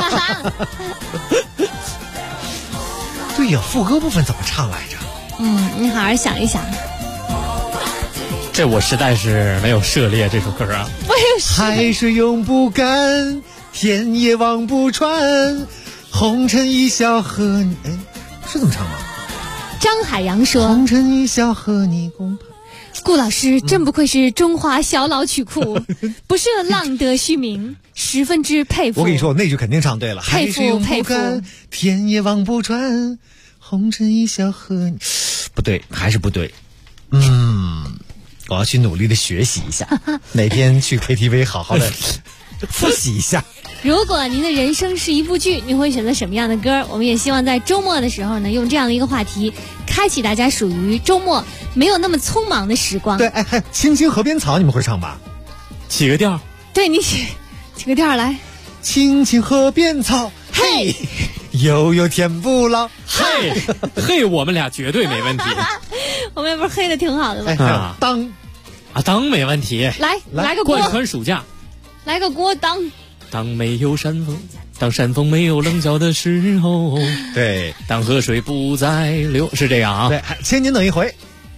对呀，副歌部分怎么唱来着？ 你好好想一想。 这我实在是没有涉猎这首歌啊。 我也是。 海水永不干，天也望不穿，红尘一笑和你，哎，是这么唱吗？ 张海洋说：“ 红尘一笑和你共攀。” 顾老师真不愧是中华小老曲库，不是浪得虚名，十分之佩服。 我跟你说，我那句肯定唱对了。 佩服佩服。 天也望不穿，红尘一笑和你，不对，还是不对。我要去努力的学习一下，哪天去 KTV 好好的复习一下。 如果您的人生是一部剧，您会选择什么样的歌？我们也希望在周末的时候呢，用这样的一个话题，开启大家属于周末没有那么匆忙的时光。 对，青青河边草你们会唱吧？ 起个调。 对，你起个调来。 青青河边草，嘿，悠悠天不老， 嘿，我们俩绝对没问题。 我们不是黑的挺好的吗？ 当没问题。 来个锅， 贯穿暑假。 来个锅当。 当没有山峰，当山峰没有棱角的时候， 对， 当河水不再流，是这样啊。 对，千年等一回，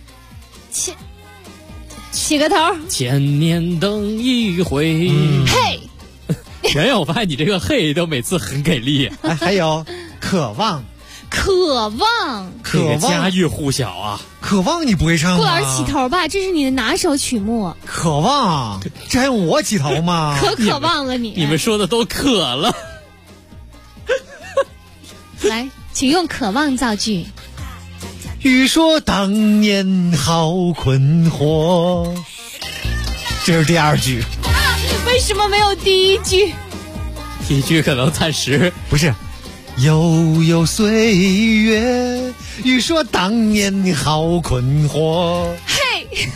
起个头， 千年等一回。 嘿， 圆圆，我发现你这个嘿都每次很给力。 哎，还有渴望， 家喻户晓啊。 渴望你不会唱吗？ 顾老师起头吧，这是你的拿手曲目。 渴望，这还用我起头吗？ 可望了你们说的都渴了。 来，请用渴望造句。 欲说当年好困惑，这是第二句。 为什么没有第一句？ 第一句可能暂时不是。悠悠岁月，欲说当年好困惑。 嘿，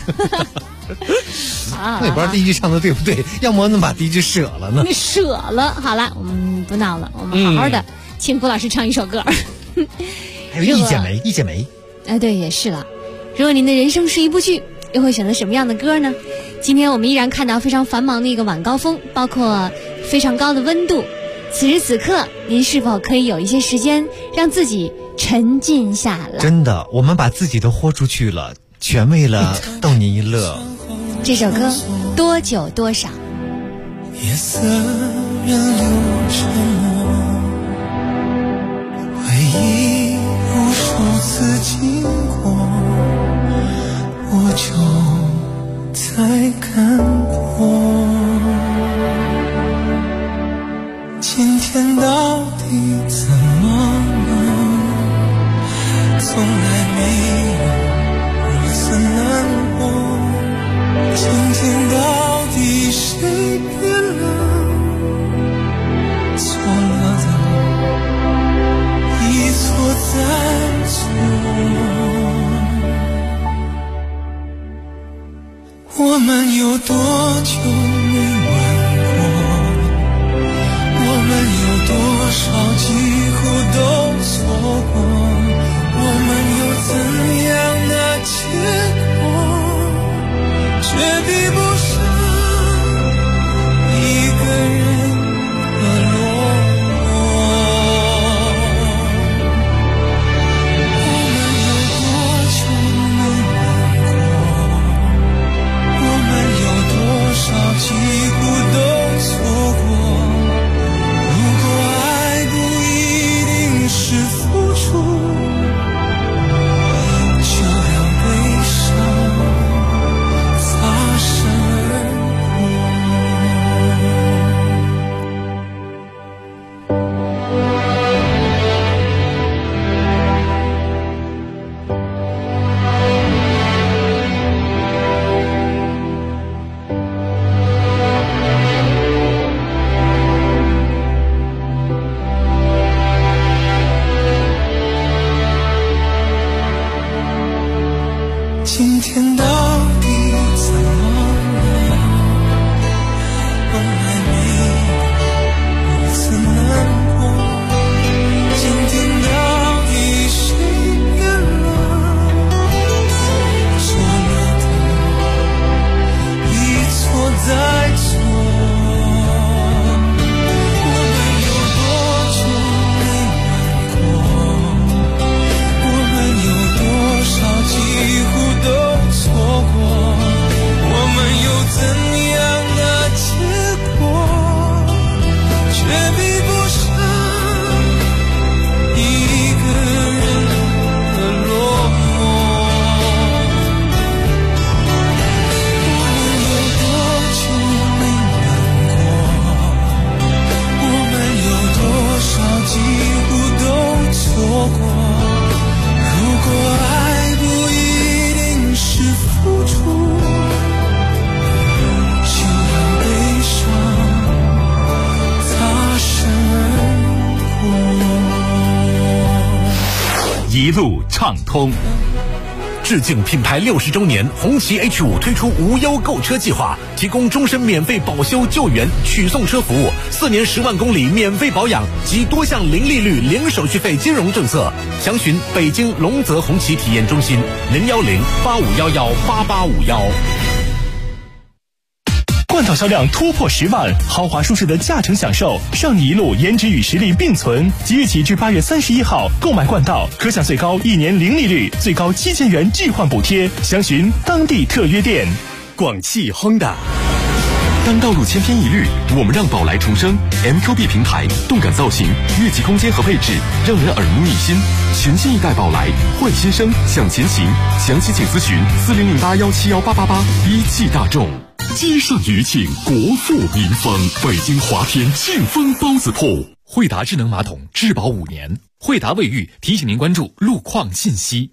我也不知道第一句唱的对不对，要么能把第一句舍了呢？ 舍了，好了，我们不闹了，我们好好的请顾老师唱一首歌。 还有一剪梅。 哎，对，也是了。如果您的人生是一部剧，又会选择什么样的歌呢？今天我们依然看到非常繁忙的一个晚高峰，包括非常高的温度。此时此刻，您是否可以有一些时间让自己沉浸下来？ 真的，我们把自己都豁出去了，全为了逗您一乐。 这首歌多久多少？ 夜色人流沉默，回忆无数次经过，我就在看破。今天到底怎么了？从来没有如此难过。今天到底谁变了？错了的一错再错。我们有多久没吻过？我们有多少几乎都错过？我们有怎样的结果？却比不上一个人的落寞。我们有多久没吻过？我们有多少几乎都错过？是付出，就让悲伤擦身而过。今天到底怎么了？从来没有如此难过。今天到底谁变了？错了的一错再错。我们有多久没吻过？我们有多少几乎都错过？我们有怎样的结果？却比不上一个人的落寞。我们有多久没吻过？我们有多少几乎都错过？如果爱不一定是付出，就让悲伤擦身而过。 一路畅通。致敬品牌60周年，红旗 H5 推出无忧购车计划，提供终身免费保修救援、取送车服务，4年10万公里免费保养及多项零利率、零手续费金融政策。详询北京龙泽红旗体验中心010-8511-8851。 冠道销量突破10万，豪华舒适的驾乘享受，让你一路颜值与实力并存。即日起至8月31号，购买冠道可享最高1年零利率，最高7000元置换补贴。详询当地特约店。 广汽 Honda。当道路千篇一律，我们让宝来重生。MQB 平台，动感造型，越级空间和配置，让人耳目一新。全新一代宝来，换新生，向前行。详情请咨询4008171888。一汽大众。 积善余庆，国富民丰。北京华天庆丰包子铺。 惠达智能马桶质保5年。惠达卫浴提醒您关注路况信息。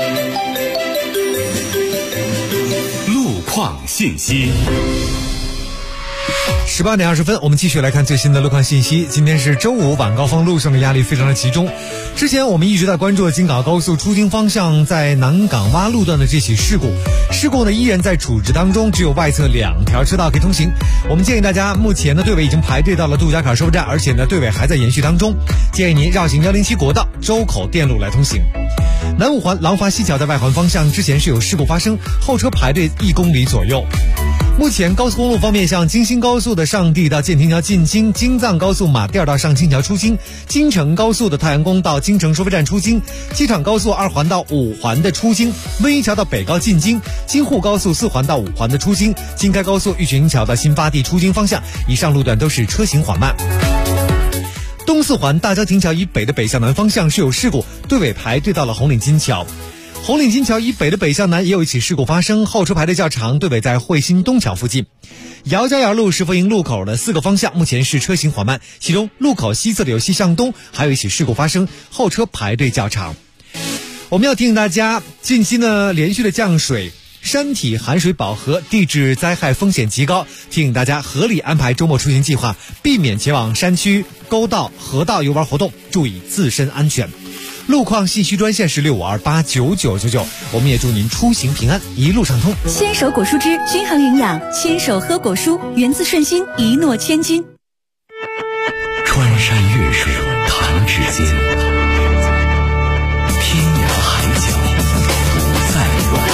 路况信息。 18点20分，我们继续来看最新的路况信息。今天是周五，晚高峰路上的压力非常的集中。之前我们一直在关注的京港高速出京方向在南港洼路段的这起事故呢依然在处置当中，只有外侧2条车道可以通行。我们建议大家，目前呢队尾已经排队到了杜家坎收费站，而且呢队尾还在延续当中，建议您绕行107国道周口电路来通行。南五环廊坊西桥在外环方向之前是有事故发生，后车排队1公里左右。目前高速公路方面，像京新高速的上地到建亭桥进京，京藏高速马甸到上清桥出京，京承高速的太阳宫到京承收费站出京，机场高速2环到5环的出京，温榆桥到北高进京，京沪高速4环到5环的出京，京开高速玉泉营桥到新发地出京方向，以上路段都是车行缓慢。东4环大郊亭桥以北的北向南方向是有事故，队尾排队到了红岭金桥。红岭金桥以北的北向南也有一起事故发生，后车排队较长，队尾在汇新东桥附近。姚家窑路石佛营路口的4个方向目前是车行缓慢，其中路口西侧的有西向东还有一起事故发生，后车排队较长。我们要提醒大家，近期呢连续的降水，山体含水饱和，地质灾害风险极高，提醒大家合理安排周末出行计划，避免前往山区、沟道、河道游玩活动，注意自身安全。路况信息专线是65289999，我们也祝您出行平安，一路畅通。 牵手果蔬汁均衡营养，牵手喝果蔬，源自顺心，一诺千金。 穿山越水弹指间，天涯海角不再远。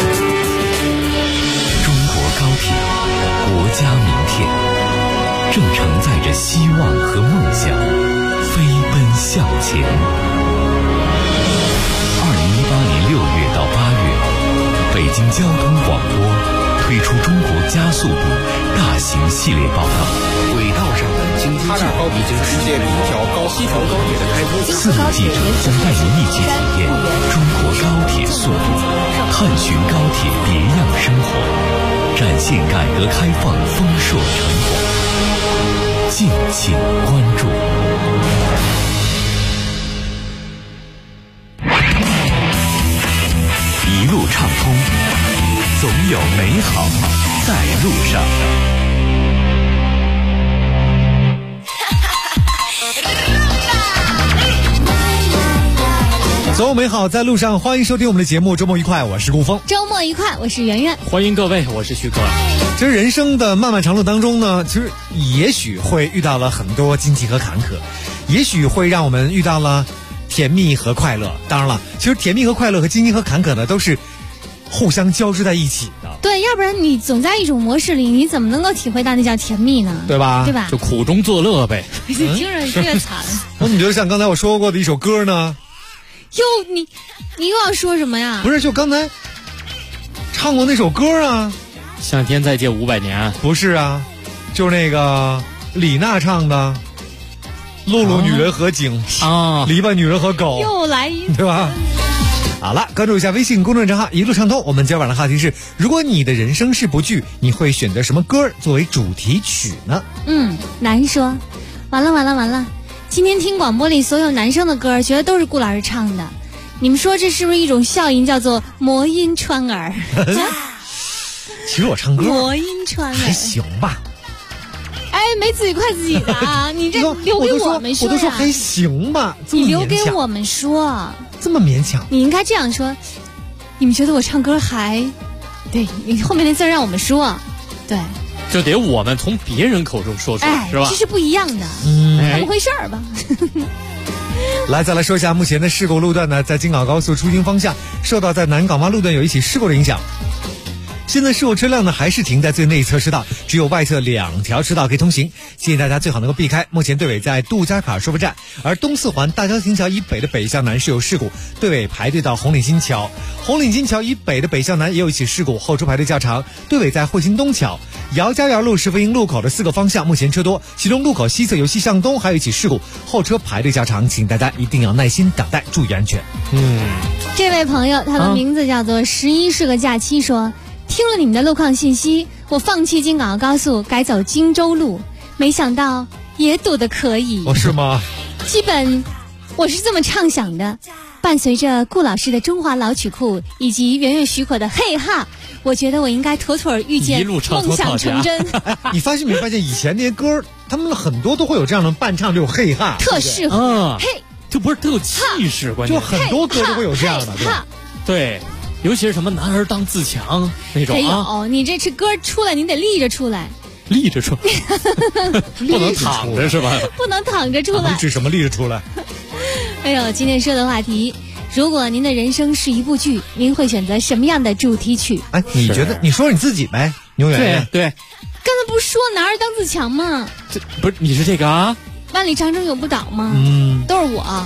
中国高铁，国家名片，正承载着希望和梦想，飞奔向前。6月到8月，北京交通广播推出中国加速度大型系列报道。 轨道上的京津冀已经世界第一条高西条高铁的开通。 4路记者将带您一起体验中国高铁速度，探寻高铁别样生活，展现改革开放丰硕成果。敬请关注。一路畅通，总有美好在路上。 总有美好在路上，欢迎收听我们的节目，周末愉快，我是顾峰。 周末愉快，我是圆圆。 欢迎各位，我是徐哥。 其实人生的漫漫长路当中呢，其实也许会遇到了很多荆棘和坎坷，也许会让我们遇到了甜蜜和快乐。当然了，其实甜蜜和快乐和荆棘和坎坷呢，都是互相交织在一起的。 对，要不然你总在一种模式里，你怎么能够体会到那叫甜蜜呢？ 对吧？ 对吧？ 就苦中作乐呗。 听着越惨。 我怎么觉得像刚才我说过的一首歌呢？ 你又要说什么呀？ 不是，就刚才唱过那首歌啊。 向天再借500年。 不是啊，就是那个李娜唱的。露露女人和井啊， 篱笆女人和狗， 又来一对吧？好了，关注一下微信公众账号一路畅通。我们今晚的话题是：如果你的人生是部剧，你会选择什么歌作为主题曲呢？ 难说。完了！今天听广播里所有男生的歌，觉得都是顾老师唱的。你们说这是不是一种效应，叫做魔音穿耳？ 其实我唱歌魔音穿耳还行吧。 哎，没自己快自己的啊！你这留给我们说呀。 我都说还行吧， 你留给我们说， 这么勉强。 你应该这样说，你们觉得我唱歌还？对，你后面那字让我们说，对。 就得我们从别人口中说出来，是吧？ 这是不一样的，怎么回事吧？ 来，再来说一下目前的事故路段呢，在京港高速出京方向，受到在南港洼路段有一起事故的影响。 现在事故车辆呢还是停在最内侧车道，只有外侧2条车道可以通行，建议大家最好能够避开。目前队尾在杜家卡收费站，而东四环大郊亭桥以北的北向南是有事故，队尾排队到红领巾桥。红领巾桥以北的北向南也有一起事故，后车排队较长，队尾在汇鑫东桥。姚家园路石福营路口的4个方向目前车多，其中路口西侧由西向东还有一起事故，后车排队较长，请大家一定要耐心等待，注意安全。 这位朋友，他的名字叫做11是个假期，说听了你们的路况信息，我放弃京港澳高速，改走荆州路，没想到也堵得可以。 是吗？ 基本我是这么畅想的，伴随着顾老师的中华老曲库以及圆圆许可的嘿哈，我觉得我应该妥妥遇见梦想成真。 你发现没发现以前那些歌他们很多都会有这样的伴唱，这种嘿哈特适合嘿， 就不是特有气势，关键就很多歌都会有这样的， 对，尤其是什么男儿当自强那种啊。你这歌出来，你得立着出来。 立着出来，不能躺着是吧？ 不能躺着出来。 指什么立着出来？ 哎呦，今天说的话题，如果您的人生是一部剧，您会选择什么样的主题曲？ 哎，你觉得？你说说你自己呗，牛圆。 对， 刚才不是说男儿当自强吗？ 这不是你是这个啊？ 万里长征永不倒吗？都是我。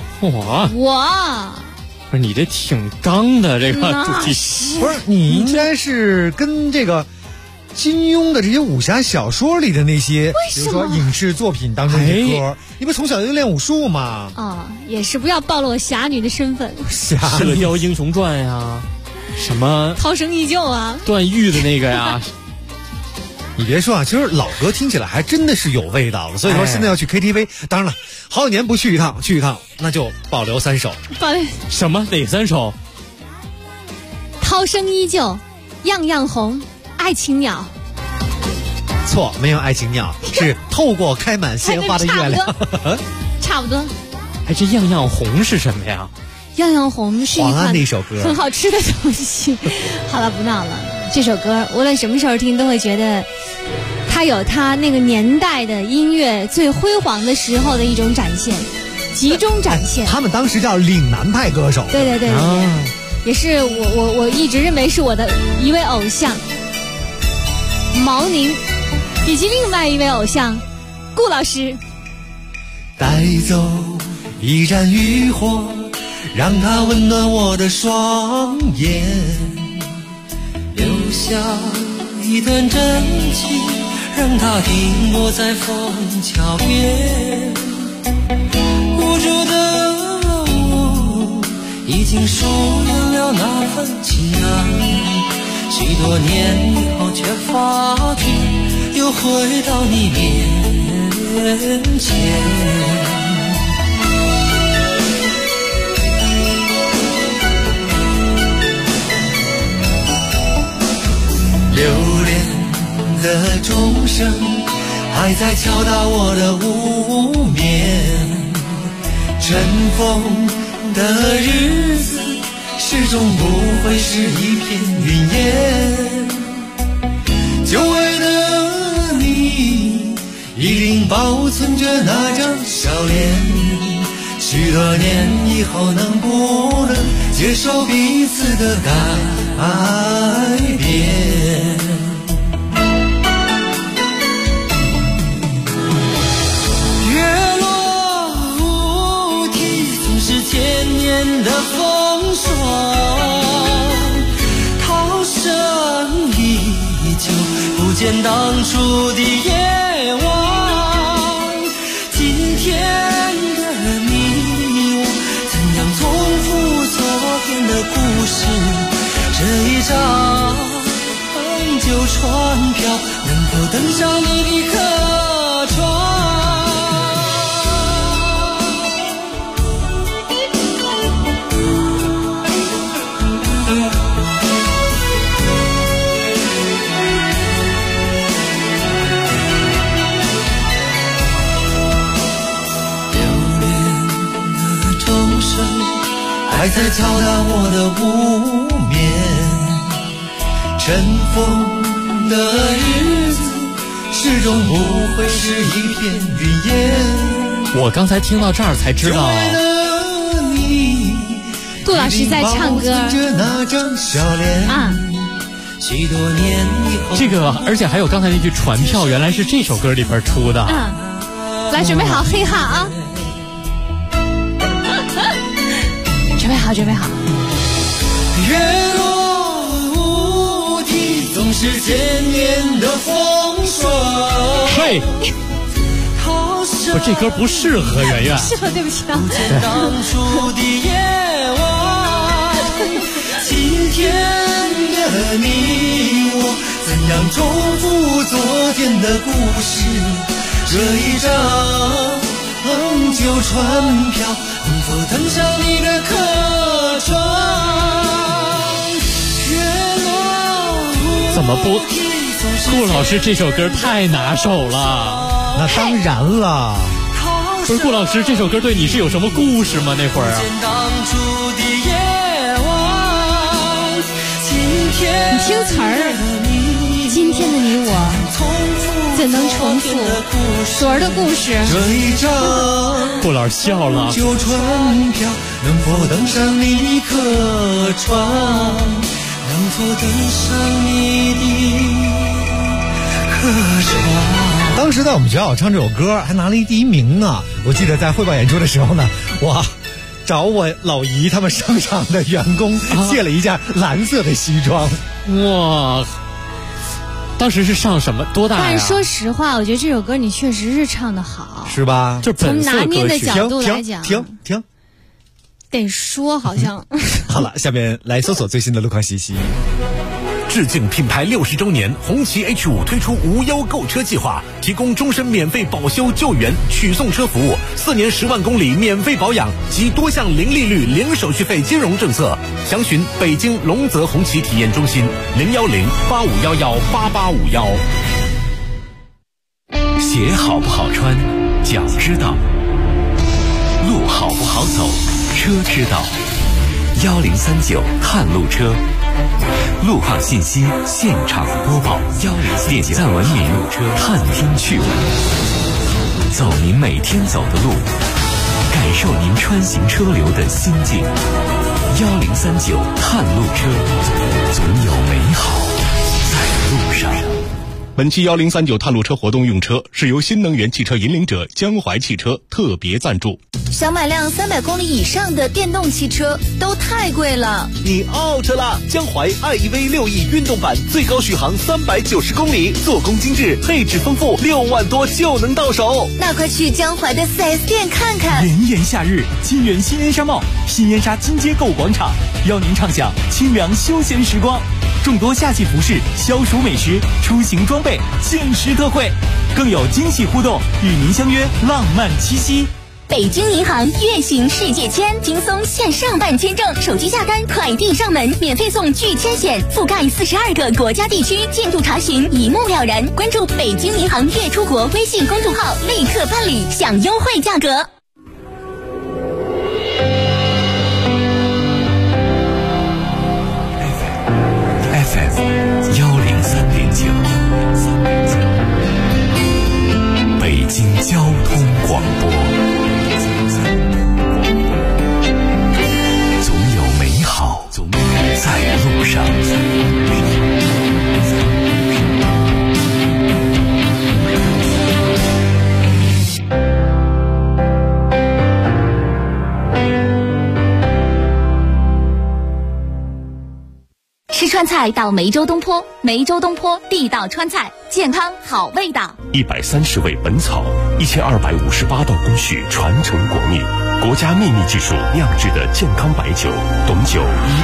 不是你这挺刚的这个主题， 不是你应该是跟这个金庸的这些武侠小说里的那些，比如说影视作品当中的歌，你不从小就练武术吗？ 也是不要暴露我侠女的身份。 射雕英雄传呀，什么涛声依旧啊， 段誉的那个呀。 你别说啊，其实老歌听起来还真的是有味道的。所以说现在要去 KTV，当然了，好几年不去一趟那就保留3首。 什么？哪3首？ 涛声依旧，样样红，爱情鸟。 错，没有爱情鸟，是透过开满鲜花的月亮。 差不多。 哎，这样样红是什么呀？ 样样红是一款的一首歌， 很好吃的东西。好了，不闹了。这首歌无论什么时候听都会觉得它有它那个年代的音乐最辉煌的时候的一种展现，集中展现。 他们当时叫岭南派歌手。 对，也是我一直认为是我的一位偶像毛宁，以及另外一位偶像顾老师。 带走一盏渔火，让它温暖我的双眼，留下一段真情，让它停泊在枫桥边。无助的我已经疏远了那份情感，许多年以后却发觉又回到你面前。留恋的钟声还在敲打我的无眠，尘封的日子始终不会是一片云烟。久违的你一定保存着那张笑脸，许多年以后能不能接受彼此的改变？月落乌啼，总是千年的风霜，涛声依旧，不见当初的夜望。今天的你我怎样重复昨天的故事？这一张旧船票能否登上你的客船？还在敲打我的无眠，尘封的日子始终不会是一片云烟。 我刚才听到这儿才知道， 顾老师在唱歌那张笑脸啊， 许多年以后。 这个，而且还有刚才那句传票，原来是这首歌里边出的。 来，准备好嘿哈啊！准备好，准备好。 月落乌啼，总是千年的风霜。 嘿，不，这歌不适合圆圆。 适合，对不起啊。 当初的夜晚，今天的你我，怎样重复昨天的故事？这一张旧船票，能否登上你的客船？ 怎么不？顾老师这首歌太拿手了。 那当然了。 不是顾老师，这首歌对你是有什么故事吗？那会儿啊。 你听词儿，今天的你我，怎能重复昨儿的故事？ 这一张顾老师笑了。 旧船票，能否登上你客船？能否登上你的客船？ 当时在我们学校唱这首歌，还拿了第1名呢。我记得在汇报演出的时候呢，我找我老姨他们商场的员工借了一件蓝色的西装。 哇！当时是上什么多大呀？ 但说实话，我觉得这首歌你确实是唱得好， 是吧？ 就从拿捏的角度来讲， 停， 得说好像。 好了，下面来搜索最新的路况信息。 致敬品牌60周年，红旗 H5 推出无忧购车计划，提供终身免费保修救援、取送车服务，4年10万公里免费保养及多项零利率、零手续费金融政策。详询北京龙泽红旗体验中心010-8511-8851。 鞋好不好穿，脚知道；路好不好走，车知道。1039探路车，路况信息现场播报。点赞文明探听趣闻，走您每天走的路，感受您穿行车流的心境。1039探路车，总有美好在路上。 本期1039探路车活动用车是由新能源汽车引领者江淮汽车特别赞助。 想买辆300公里以上的电动汽车都太贵了， 你 out 了！江淮 iEV 6E 运动版最高续航390公里，做工精致，配置丰富，6万多就能到手。 那快去江淮的4S 店看看。 炎炎夏日，金源新燕莎茂、新燕莎金街购物广场邀您畅享清凉休闲时光。众多夏季服饰、消暑美食、出行装备限时特惠，更有惊喜互动，与您相约浪漫七夕。 北京银行月行世界签，轻松线上办签证，手机下单，快递上门，免费送拒签险，覆盖42个国家地区，进度查询一目了然。关注北京银行月出国微信公众号，立刻办理，享优惠价格。 FM 103.9，北京交通广播。总有美好在路上。 吃川菜到梅州东坡，梅州东坡地道川菜，健康好味道。 130味本草，1258道工序传承国秘，国家秘密技术酿制的健康白酒，董酒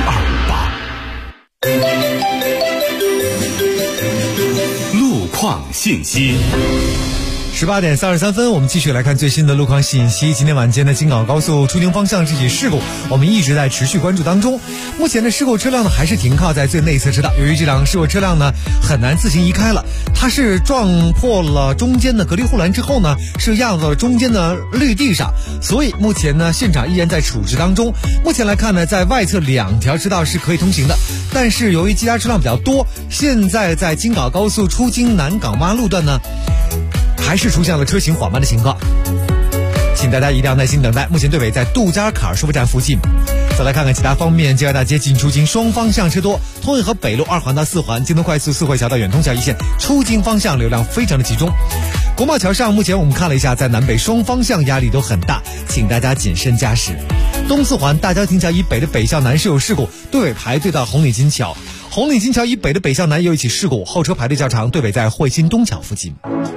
1258。 路况信息。 18点33分，我们继续来看最新的路况信息。今天晚间的京港高速出京方向这起事故，我们一直在持续关注当中。目前的事故车辆呢，还是停靠在最内侧车道。由于这辆事故车辆呢，很难自行移开了，它是撞破了中间的隔离护栏之后呢，是压到了中间的绿地上，所以目前呢，现场依然在处置当中。目前来看呢，在外侧2条车道是可以通行的，但是由于其他车辆比较多，现在在京港高速出京南港洼路段呢，还是出现了车行缓慢的情况。 请大家一定要耐心等待。目前队尾在杜家坎收费站附近。再来看看其他方面，交大街进出京双方向车多，通运河北路2环到4环、京东快速四惠桥到远通桥一线出京方向流量非常的集中。国贸桥上目前我们看了一下，在南北双方向压力都很大，请大家谨慎驾驶。东4环大郊亭桥以北的北向南是有事故，队尾排队到红领巾桥。红领巾桥以北的北向南也有一起事故，后车排队较长，队尾在汇鑫东桥附近。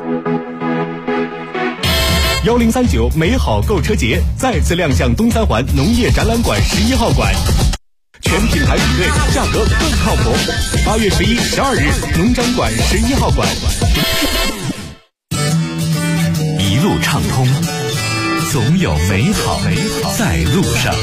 1039美好购车节再次亮相东3环农业展览馆11号馆，全品牌比对，价格更靠谱。8月11、12日，农展馆11号馆。 一路畅通，总有美好在路上。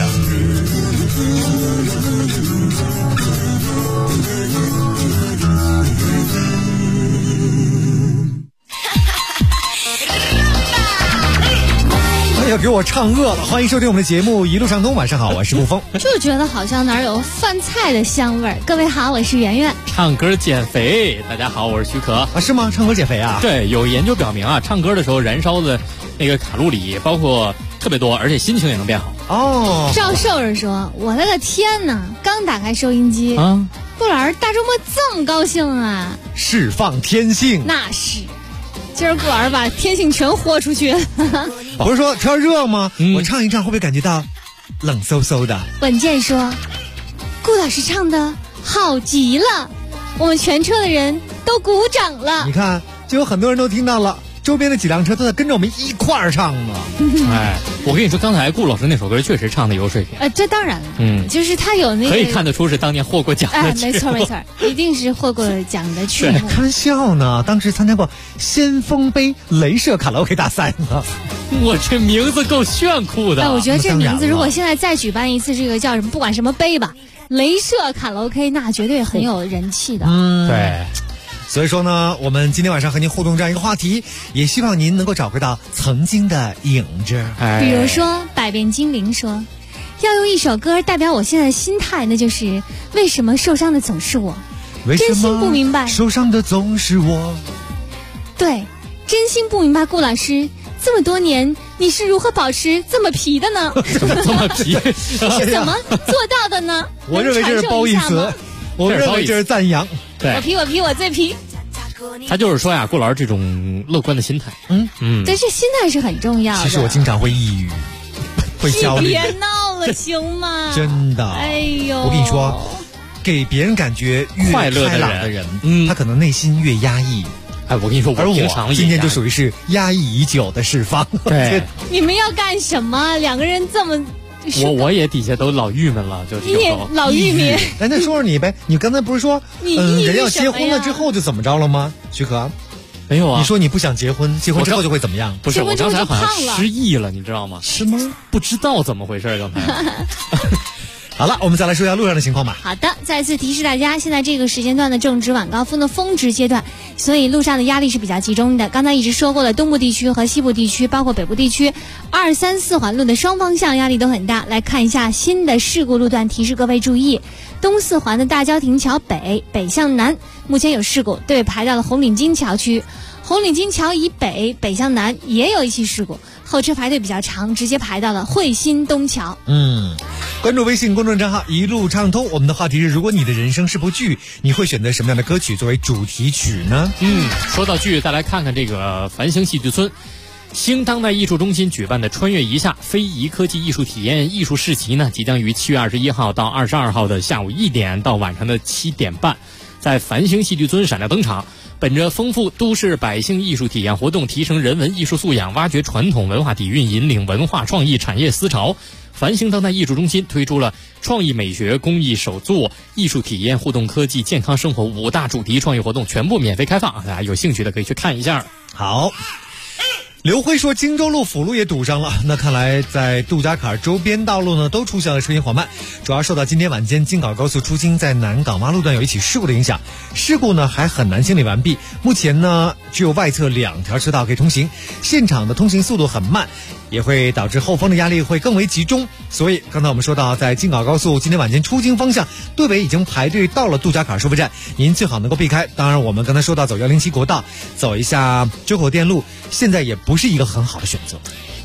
要给我唱饿了，欢迎收听我们的节目《一路畅通》。晚上好，我是沐风。 就觉得好像哪儿有饭菜的香味儿。各位好，我是圆圆。 唱歌减肥，大家好，我是许可。 啊，是吗？唱歌减肥啊？ 对，有研究表明啊，唱歌的时候燃烧的那个卡路里包括特别多，而且心情也能变好。 哦， 赵兽儿说：“我的个天哪！刚打开收音机啊，顾老师大周末这么高兴啊！ 释放天性， 那是。”今儿顾老师把天性全豁出去。 不是说天热吗？我唱一唱会不会感觉到冷飕飕的？ 稳健说，顾老师唱的好极了，我们全车的人都鼓掌了。 你看，就有很多人都听到了，周边的几辆车都在跟着我们一块儿唱呢。 哎，我跟你说，刚才顾老师那首歌确实唱的有水平。 这当然了，就是他有那个可以看得出是当年获过奖的。 哎，没错，一定是获过奖的曲目。 开玩笑呢，当时参加过先锋杯镭射卡拉 OK 大赛呢。 我这名字够炫酷的。 我觉得这名字如果现在再举办一次这个叫什么，不管什么杯吧，镭射卡拉 OK， 那绝对很有人气的。 对。 所以说呢，我们今天晚上和您互动这样一个话题，也希望您能够找回到曾经的影子。 比如说百变精灵说，要用一首歌代表我现在的心态，那就是为什么受伤的总是我，真心不明白受伤的总是我。 对，真心不明白顾老师这么多年你是如何保持这么皮的呢？ 这么皮是怎么做到的呢？ 我认为这是褒义词，我认为这是赞扬。 对， 我皮我最皮。 他就是说呀，顾老师这种乐观的心态， 但是心态是很重要的。 其实我经常会抑郁，会焦虑。 你别闹了，行吗？ 真的。 哎呦， 我跟你说，给别人感觉越快乐开朗的人，他可能内心越压抑。 哎，我跟你说， 而我今天就属于是压抑已久的释放。 对， 你们要干什么？两个人这么。 我也底下都老郁闷了，就是你也老郁闷。 来，那说说你呗，你刚才不是说人要结婚了之后就怎么着了吗？许可， 没有啊？ 你说你不想结婚，结婚之后就会怎么样？ 不是，我刚才好像失忆了，你知道吗？ 是吗？ 不知道怎么回事，刚才。 好了，我们再来说一下路上的情况吧。 好的，再次提示大家，现在这个时间段的正值晚高峰的峰值阶段，所以路上的压力是比较集中的。刚才一直说过了，东部地区和西部地区，包括北部地区，2、3、4环路的双方向压力都很大。来看一下新的事故路段，提示各位注意：东4环的大郊亭桥北向南，目前有事故，队尾排到了红领巾桥区。红领巾桥以北向南也有一起事故，后车排队比较长，直接排到了汇鑫东桥。 关注微信公众账号一路畅通，我们的话题是，如果你的人生是部剧，你会选择什么样的歌曲作为主题曲呢？ 说到剧，再来看看这个繁星戏剧村新当代艺术中心举办的穿越一下非遗科技艺术体验艺术市集呢，即将于7月21号到22号的下午1点到晚上的7点半，在繁星戏剧村闪亮登场。本着丰富都市百姓艺术体验活动，提升人文艺术素养，挖掘传统文化底蕴，引领文化创意产业思潮，繁星当代艺术中心推出了创意美学、公益手作、艺术体验、互动科技、健康生活5大主题创意活动，全部免费开放，大家有兴趣的可以去看一下。 好。刘辉说荆州路辅路也堵上了，那看来在杜家坎周边道路呢都出现了车行缓慢，主要受到今天晚间京港高速出京在南港洼路段有一起事故的影响，事故呢还很难清理完毕，目前呢只有外侧2条车道可以通行，现场的通行速度很慢，也会导致后方的压力会更为集中，所以刚才我们说到在京港高速今天晚间出京方向，队尾已经排队到了杜家坎收费站，您最好能够避开。当然我们刚才说到走107国道，走一下周口店路，现在也不是一个很好的选择。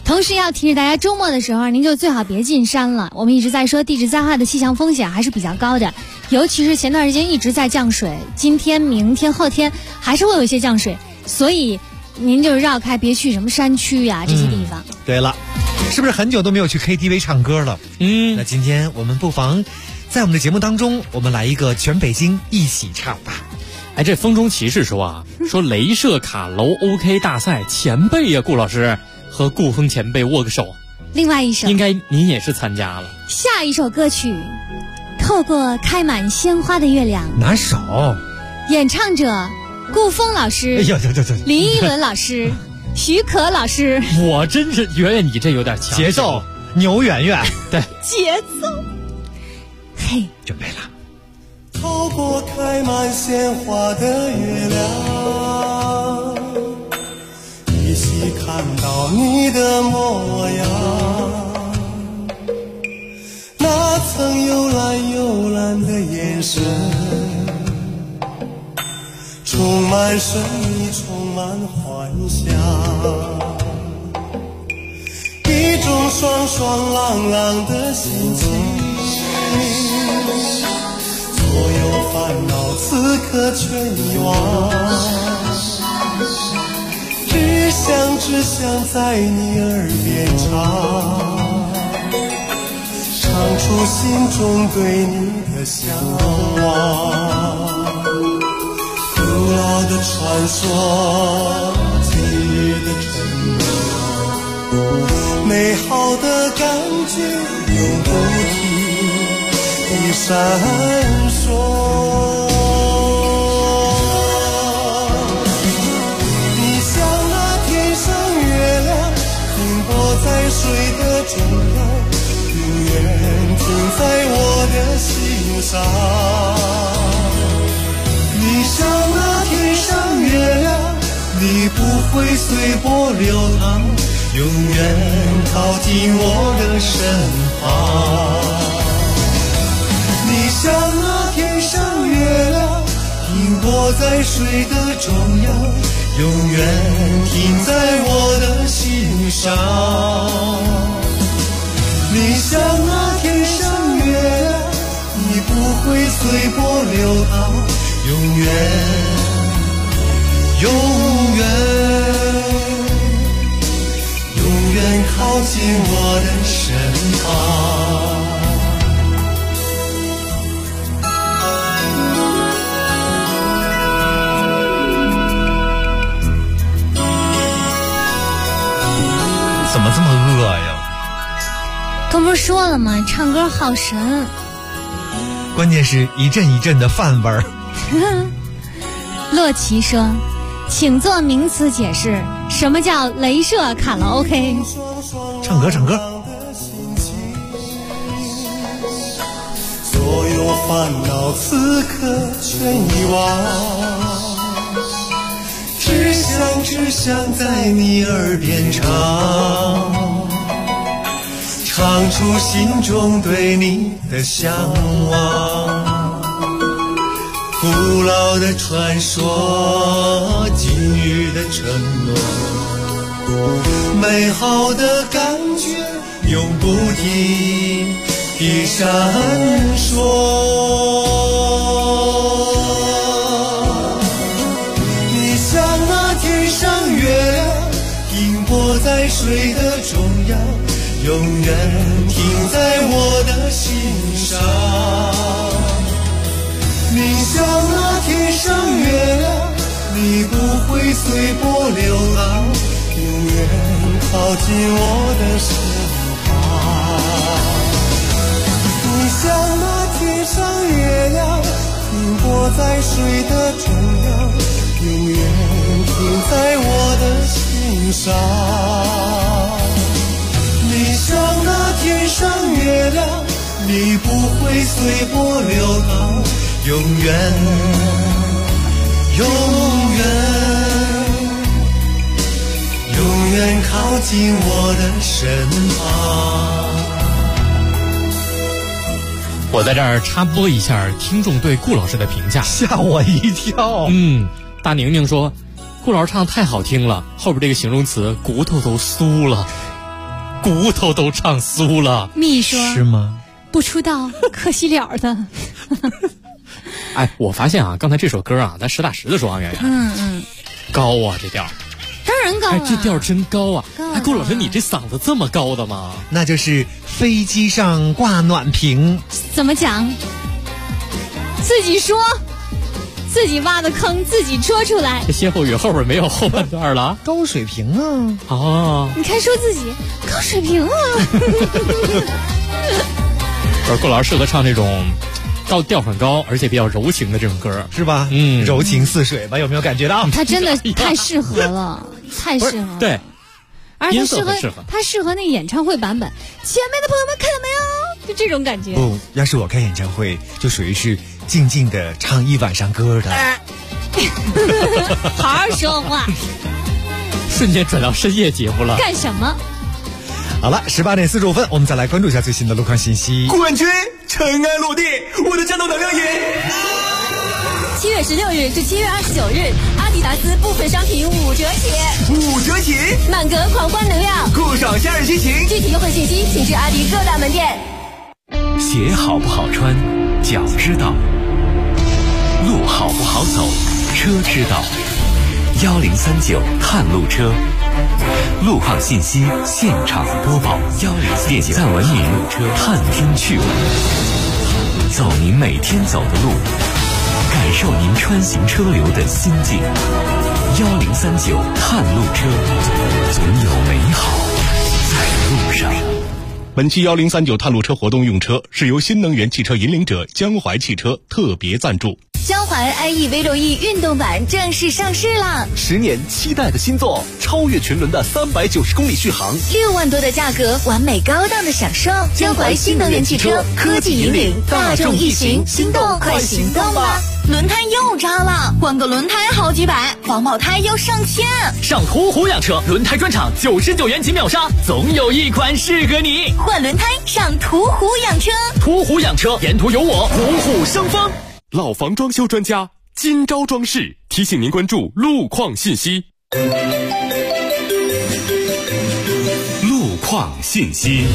同时要提示大家，周末的时候您就最好别进山了。我们一直在说地质灾害的气象风险还是比较高的，尤其是前段时间一直在降水，今天、明天、后天还是会有一些降水，所以您就绕开，别去什么山区呀这些地方。 对了，是不是很久都没有去 KTV 唱歌了？那今天我们不妨在我们的节目当中，我们来一个全北京一起唱吧。 哎，这风中骑士说啊，说镭射卡楼 OK 大赛前辈呀，顾老师和顾峰前辈握个手。 另外一首应该您也是参加了。 下一首歌曲透过开满鲜花的月亮， 哪首？ 演唱者顾峰老师，林依轮老师，许可老师。 我真是圆圆，你这有点强节奏，牛圆圆。对， 节奏。嘿， 准备了。 透过开满鲜花的月亮，依稀看到你的模样，那曾幽蓝幽蓝的眼神，充满神秘，充满幻想，一种爽爽朗朗的心情，所有烦恼此刻全遗忘，只想在你耳边唱出心中对你的向往。古老的传说，今日的承诺，美好的感觉永不停地闪烁。你像那天上月亮，停泊在水的中央，永远停在我的心上。你像那天上月亮，你不会随波流淌，永远靠近我的身旁。你像那天上月亮，停泊在水的中央，永远停在我的心上。你像那天上月亮，你不会随波流淌，永远靠近我的身旁。 怎么这么饿呀？ 刚不是说了吗？唱歌好神， 关键是一阵一阵的饭味儿。 洛奇说，请做名词解释，什么叫镭射卡拉 OK？ 唱歌唱歌。 所有烦恼此刻全遗忘，只想在你耳边唱出心中对你的向往。古老的传说，今日的承诺，美好的感觉永不停地闪烁。你像那天上月亮，停泊在水的中央，永远停在我的心上。你像那天上月亮，你不会随波流浪，永远靠近我的身旁。你像那天上月亮，停泊在水的中央，永远停在我的心上。你像那天上月亮，你不会随波流浪，永远靠近我的身旁。 我在这儿插播一下听众对顾老师的评价， 吓我一跳。 大宁宁说，顾老师唱太好听了，后边这个形容词骨头都酥了。 骨头都唱酥了。 蜜说是吗？ 不出道可惜了的。 哎，我发现啊，刚才这首歌啊，咱实打实的说啊，圆圆，高啊，这调。 当然高了， 这调真高啊！ 哎， 顾老师，你这嗓子这么高的吗？ 那就是飞机上挂暖瓶。 怎么讲？自己说，自己挖的坑自己戳出来。 这歇后语后边没有后半段了。 高水平啊！ 哦， 你看说自己高水平啊。 顾老师适合唱这种调很高而且比较柔情的这种歌， 是吧？柔情似水吧？有没有感觉到？ 他真的太适合了，太适合了。 对， 而且他适合那演唱会版本。前面的朋友们看到没有？就这种感觉。 不，要是我开演唱会，就属于是静静的唱一晚上歌的。 好好说话。 瞬间转到深夜节目了。 干什么？ 好了，18点45分，我们再来关注一下最新的路况信息。 冠军尘埃落地，我的战斗能量饮。 7月16日至7月29日，阿迪达斯部分商品5折起 ，5折起， 满格狂欢能量， 酷爽夏日心情。 具体优惠信息请至阿迪各大门店。 鞋好不好穿，脚知道；路好不好走，车知道。1039探路车，路况信息现场播报。点赞文明探听趣闻，走您每天走的路，感受您穿行车流的心境。1039探路车，总有美好在路上。 本期1039探路车活动用车是由新能源汽车引领者江淮汽车特别赞助。 江淮 iE-V6E 运动版正式上市了 ，10年期待的新作，超越群伦的390公里续航 ，6万多的价格，完美高档的享受。江淮新能源汽车科技引领大众一行，心动快行动吧！轮胎又扎了，换个轮胎好几百，防爆胎要上千。 上途虎养车轮胎专场99元起秒杀，总有一款适合你。 换轮胎上途虎养车， 途虎养车，沿途有我，虎虎生风。 老房装修专家金招装饰提醒您关注路况信息。 路况信息。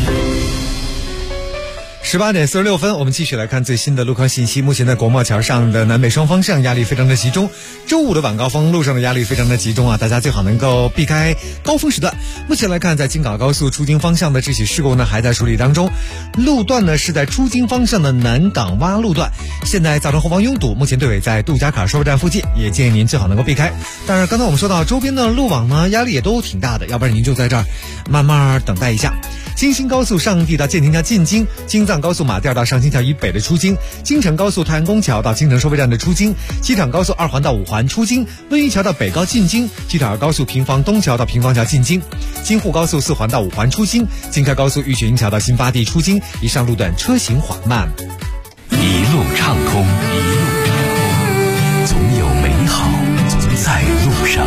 18点46分，我们继续来看最新的路况信息。目前在国贸桥上的南北双方向压力非常的集中，周五的晚高峰路上的压力非常的集中啊，大家最好能够避开高峰时段。目前来看，在京港高速出京方向的这起事故呢还在处理当中，路段呢是在出京方向的南港洼路段，现在造成后方拥堵，目前队尾在杜家坎收费站附近，也建议您最好能够避开。当然刚才我们说到周边的路网呢压力也都挺大的，要不然您就在这儿慢慢等待一下。京新高速上地到建亭桥进京，京藏高速马甸到上清桥以北的出京，京承高速太安宫桥到京承收费站的出京，机场高速2环到5环出京，温榆桥到北高进京，机场高速平房东桥到平房桥进京，京沪高速4环到5环出京，京开高速玉雪营桥到新发地出京，以上路段车行缓慢。 一路畅通，总有美好在路上，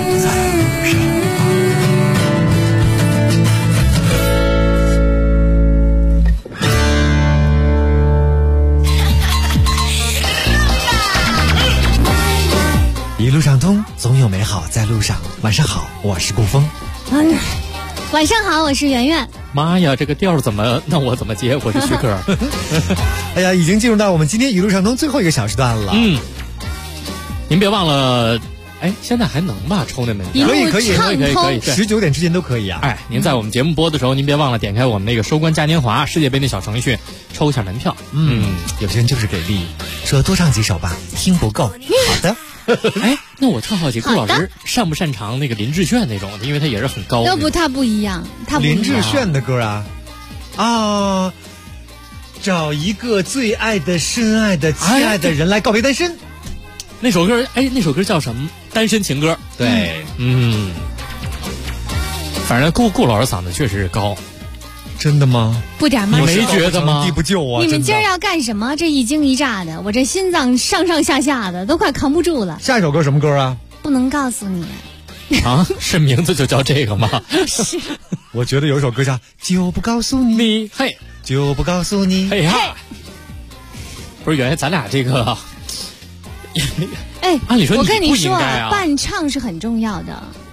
一路畅通，总有美好在路上。晚上好，我是顾峰。 晚上好，我是圆圆。 妈呀，这个调怎么？那我怎么接？我是徐克。 哎呀，已经进入到我们今天一路畅通最后一个小时段了。 您别忘了，哎，现在还能吧？抽那门票可以，19点之前都可以啊。 哎，您在我们节目播的时候，您别忘了点开我们那个收官嘉年华世界杯那小程序，抽一下门票。 有些人就是给力，说多唱几首吧，听不够。好的。 哎，那我特好奇，顾老师擅不擅长那个林志炫那种的？因为他也是很高。 要不他不一样， 林志炫的歌啊，找一个最爱的、深爱的、亲爱的人来告别单身。 那首歌，那首歌叫什么？单身情歌。 对， 反正顾老师嗓子确实是高。 真的吗？ 不点吗？ 你没觉得吗？ 地不救啊！ 你们今儿要干什么？这一惊一乍的，我这心脏上上下下的都快扛不住了。 下一首歌什么歌啊？ 不能告诉你。 啊，是名字就叫这个吗？ 是。 我觉得有一首歌叫《就不告诉你》， 嘿， 就不告诉你， 嘿哈。不是，原来咱俩这个， 哎， 按理说我跟你说啊， 伴唱是很重要的。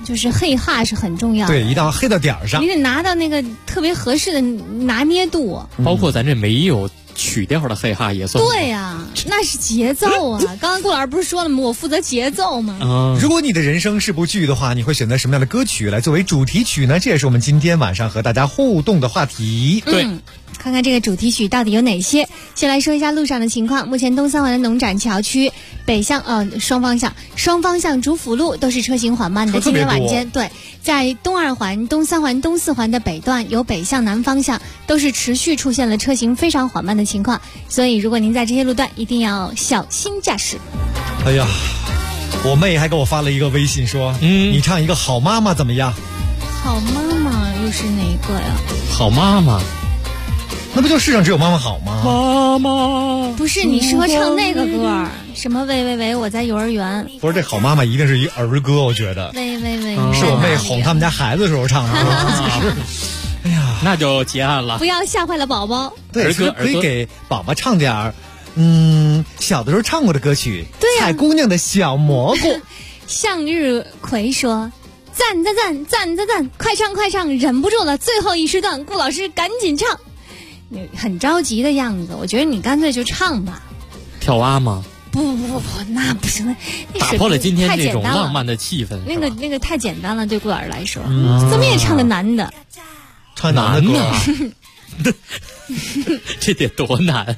就是黑哈是很重要的。 对，一定要黑到点儿上。 你得拿到那个特别合适的拿捏度。 包括咱这没有曲调的黑哈也算。 对呀，那是节奏啊！刚刚顾老师不是说了吗？我负责节奏吗？ 如果你的人生是部剧的话，你会选择什么样的歌曲来作为主题曲呢？这也是我们今天晚上和大家互动的话题。 对。 看看这个主题曲到底有哪些。先来说一下路上的情况。目前东三环的农展桥区北向双方向主辅路都是车行缓慢的。今天晚间对，在东二环、东三环、东四环的北段由北向南方向都是持续出现了车行非常缓慢的情况，所以如果您在这些路段一定要小心驾驶。 哎呀，我妹还给我发了一个微信说，你唱一个好妈妈怎么样？ 好妈妈又是哪一个呀？ 好妈妈。 那不就世上只有妈妈好吗？ 妈妈不是，你适合唱那个歌，什么喂喂喂，我在幼儿园。 不是，这好妈妈一定是一儿歌，我觉得。 喂喂喂， 是我妹哄他们家孩子的时候唱的。哎呀， 那就结案了。 不要吓坏了宝宝。 对，可以给宝宝唱点儿，小的时候唱过的歌曲。 对呀， 采姑娘的小蘑菇。 向日葵说。赞赞赞赞赞赞！快唱快唱，忍不住了，最后一时段，顾老师赶紧唱。你很着急的样子，我觉得你干脆就唱吧。 跳蛙吗？ 不，那不行，那打破了今天这种浪漫的气氛。 那个太简单了，对顾老师来说，怎么也唱个男的， 唱男的歌， 这得多难？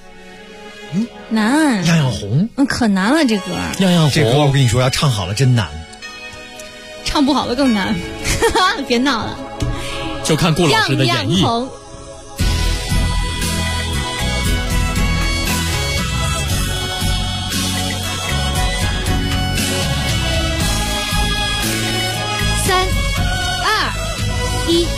难。 样样红， 可难了这歌。 样样红， 这歌我跟你说，要唱好了真难。 唱不好了更难，别闹了。 就看顾老师的演绎。 样样红。3、2、1。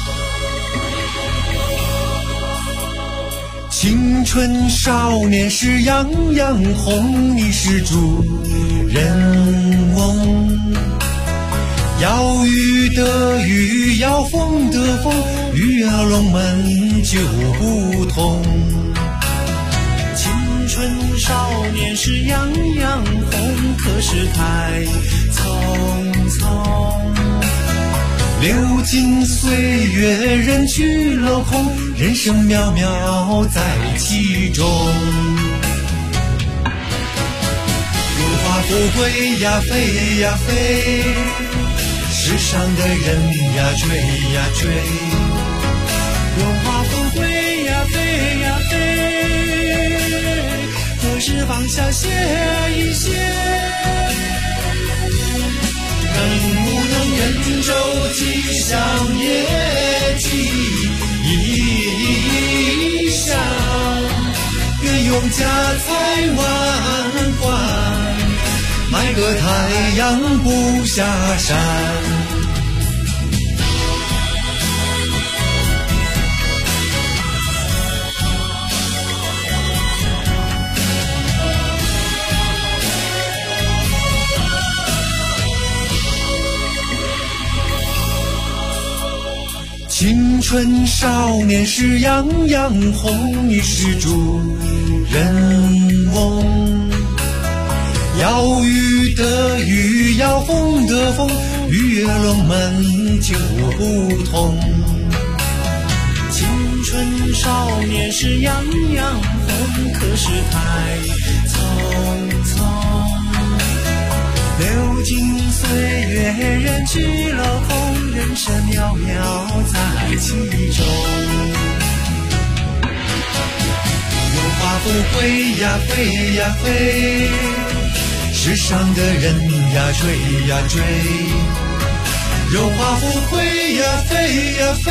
青春少年时样样红，你是主人翁。要雨的雨，要风的风，与龙门就不同。青春少年时样样红，可是太匆匆。流金岁月，人去楼空，人生渺渺在其中。荣华富贵呀，飞呀飞。世上的人呀，追呀追，荣华富贵呀，飞呀飞，何时放下歇一歇？能不能愿周吉祥业绩一响？愿用家财万贯，买个太阳不下山。青春少年时样样红，你是主人翁。要雨的雨，要风的风，与龙门就不同。青春少年时样样红，可是太匆匆。流金岁月，人去楼空，人生渺渺在其中。荣华富贵呀，飞呀飞，世上的人呀，追呀追。荣华富贵呀，飞呀飞，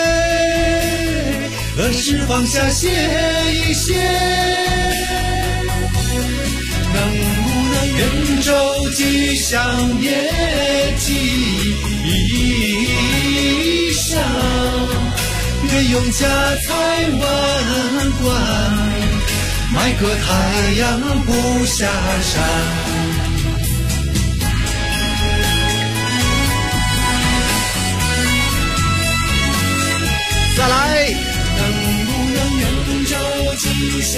何时放下歇一歇？能不能愿周吉祥业绩一响？愿用家财万贯，买个太阳不下山。再来，能不能愿周吉祥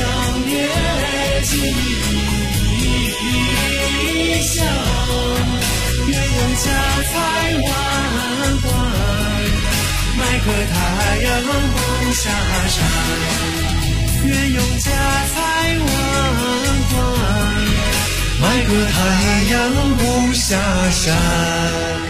业绩一响？愿用家财万贯，买个太阳不下山。愿用家财万贯，买个太阳不下山。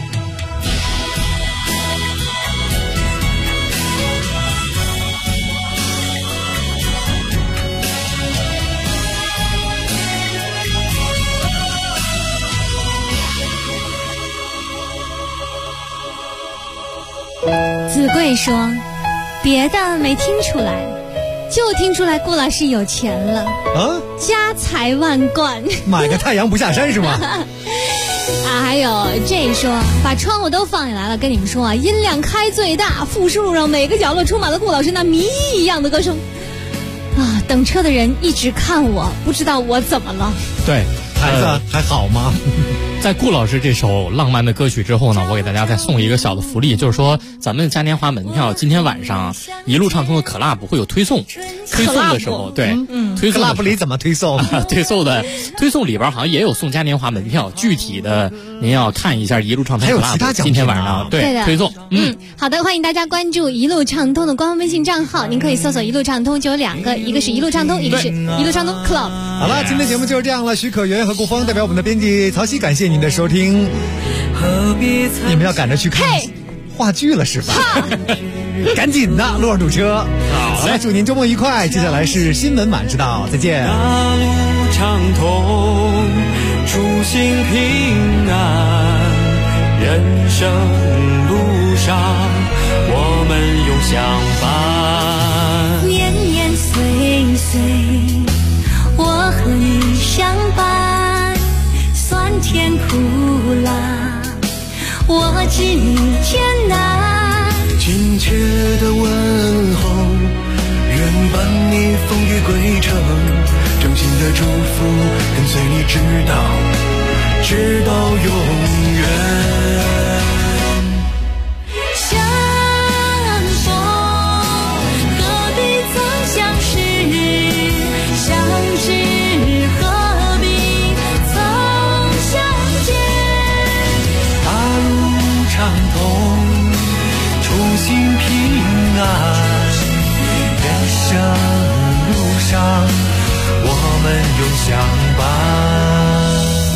子贵说，别的没听出来，就听出来顾老师有钱了啊，家财万贯， 买个太阳不下山是吗？ 啊，还有这说，把窗户都放下来了，跟你们说啊，音量开最大，复式路上每个角落充满了顾老师那谜一样的歌声啊！等车的人一直看我，不知道我怎么了。 对， 孩子还好吗？ 在顾老师这首浪漫的歌曲之后呢，我给大家再送一个小的福利，就是说咱们嘉年华门票今天晚上一路畅通的 Club 会有推送的时候，对，推送 Club 里怎么推送？ 推送里边好像也有送嘉年华门票，具体的您要看一下一路畅通 Club 还有其他奖品今天晚上对推送。 好的，欢迎大家关注一路畅通的官方微信账号，您可以搜索一路畅通，就有2个，一个是一路畅通，一个是一路畅通 Club。 好了，今天节目就是这样了，许可元和顾峰代表我们的编辑曹曦，感谢您的收听。你们要赶着去看话剧了是吧？赶紧的，路上堵车。好嘞，祝您周末愉快。接下来是新闻晚知道，再见。 大路畅通，出行平安，人生路上我们永相伴。 年年岁岁，我和你相伴，酸甜苦辣，我知你艰难。 亲切的问候，愿伴你风雨归程，真心的祝福跟随你直到永远。 相逢何必曾相识，相知何必曾相见。 大路畅通，出行平安，人生路上我们永相伴。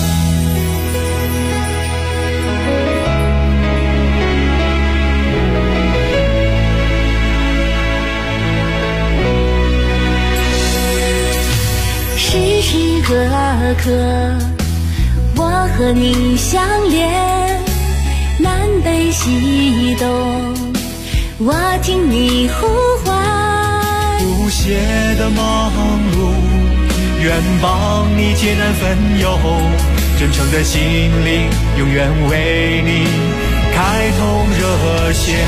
时时刻刻我和你相连，南北西东我听你呼唤。 不懈的忙碌，愿帮你解难分忧，真诚的心灵永远为你开通热线。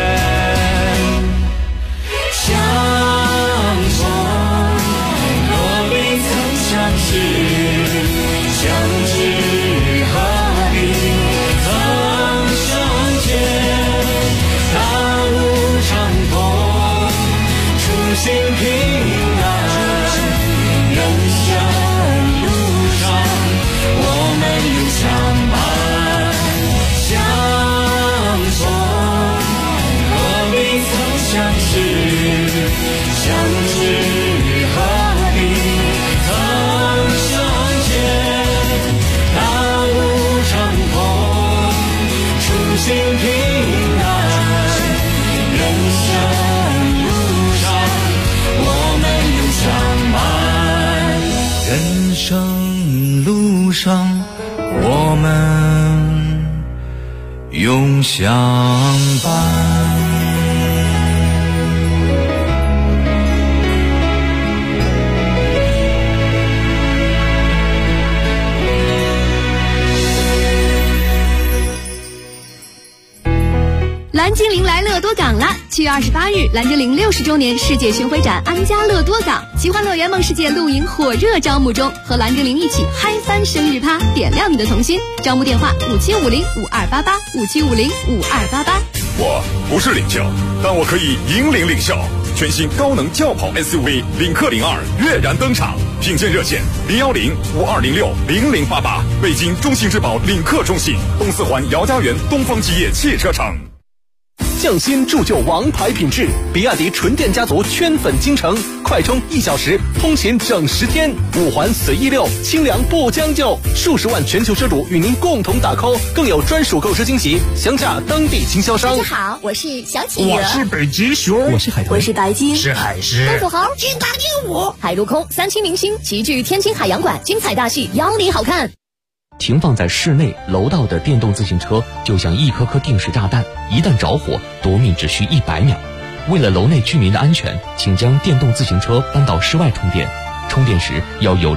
相逢何必曾相识，相知何必曾相见。大路畅通，出行平安，人生路上我们永相伴。相逢何必曾相识，相知何必曾相见。大路畅通，出行平安，人生路上我们永相伴。人生路上我们永相伴。 蓝精灵来乐多港了！7月28日，蓝精灵60周年世界巡回展安家乐多港，奇幻乐园梦世界露营火热招募中，和蓝精灵一起嗨翻生日趴，点亮你的童心。招募电话57505288，57505288。 我不是领袖，但我可以引领领袖。全新高能轿跑 SUV 领克02跃然登场。 品鉴热线010-5206-0088，北京中信质保领克中信，东四环姚家园东方基业汽车城。 匠心铸就王牌品质，比亚迪纯电家族圈粉京城，快充1小时，通勤整10天，5环随意溜，清凉不将就，数十万全球车主与您共同打 call， 更有专属购车惊喜，详价当地经销商。 大家好，我是小企鹅， 我是北极熊， 我是海豚， 我是白鲸， 是海狮， 东土猴，金大金舞，海陆空3期明星齐聚天津海洋馆，精彩大戏邀你好看。 停放在室内楼道的电动自行车就像一颗颗定时炸弹，一旦着火，夺命只需100秒。为了楼内居民的安全，请将电动自行车搬到室外充电，充电时要有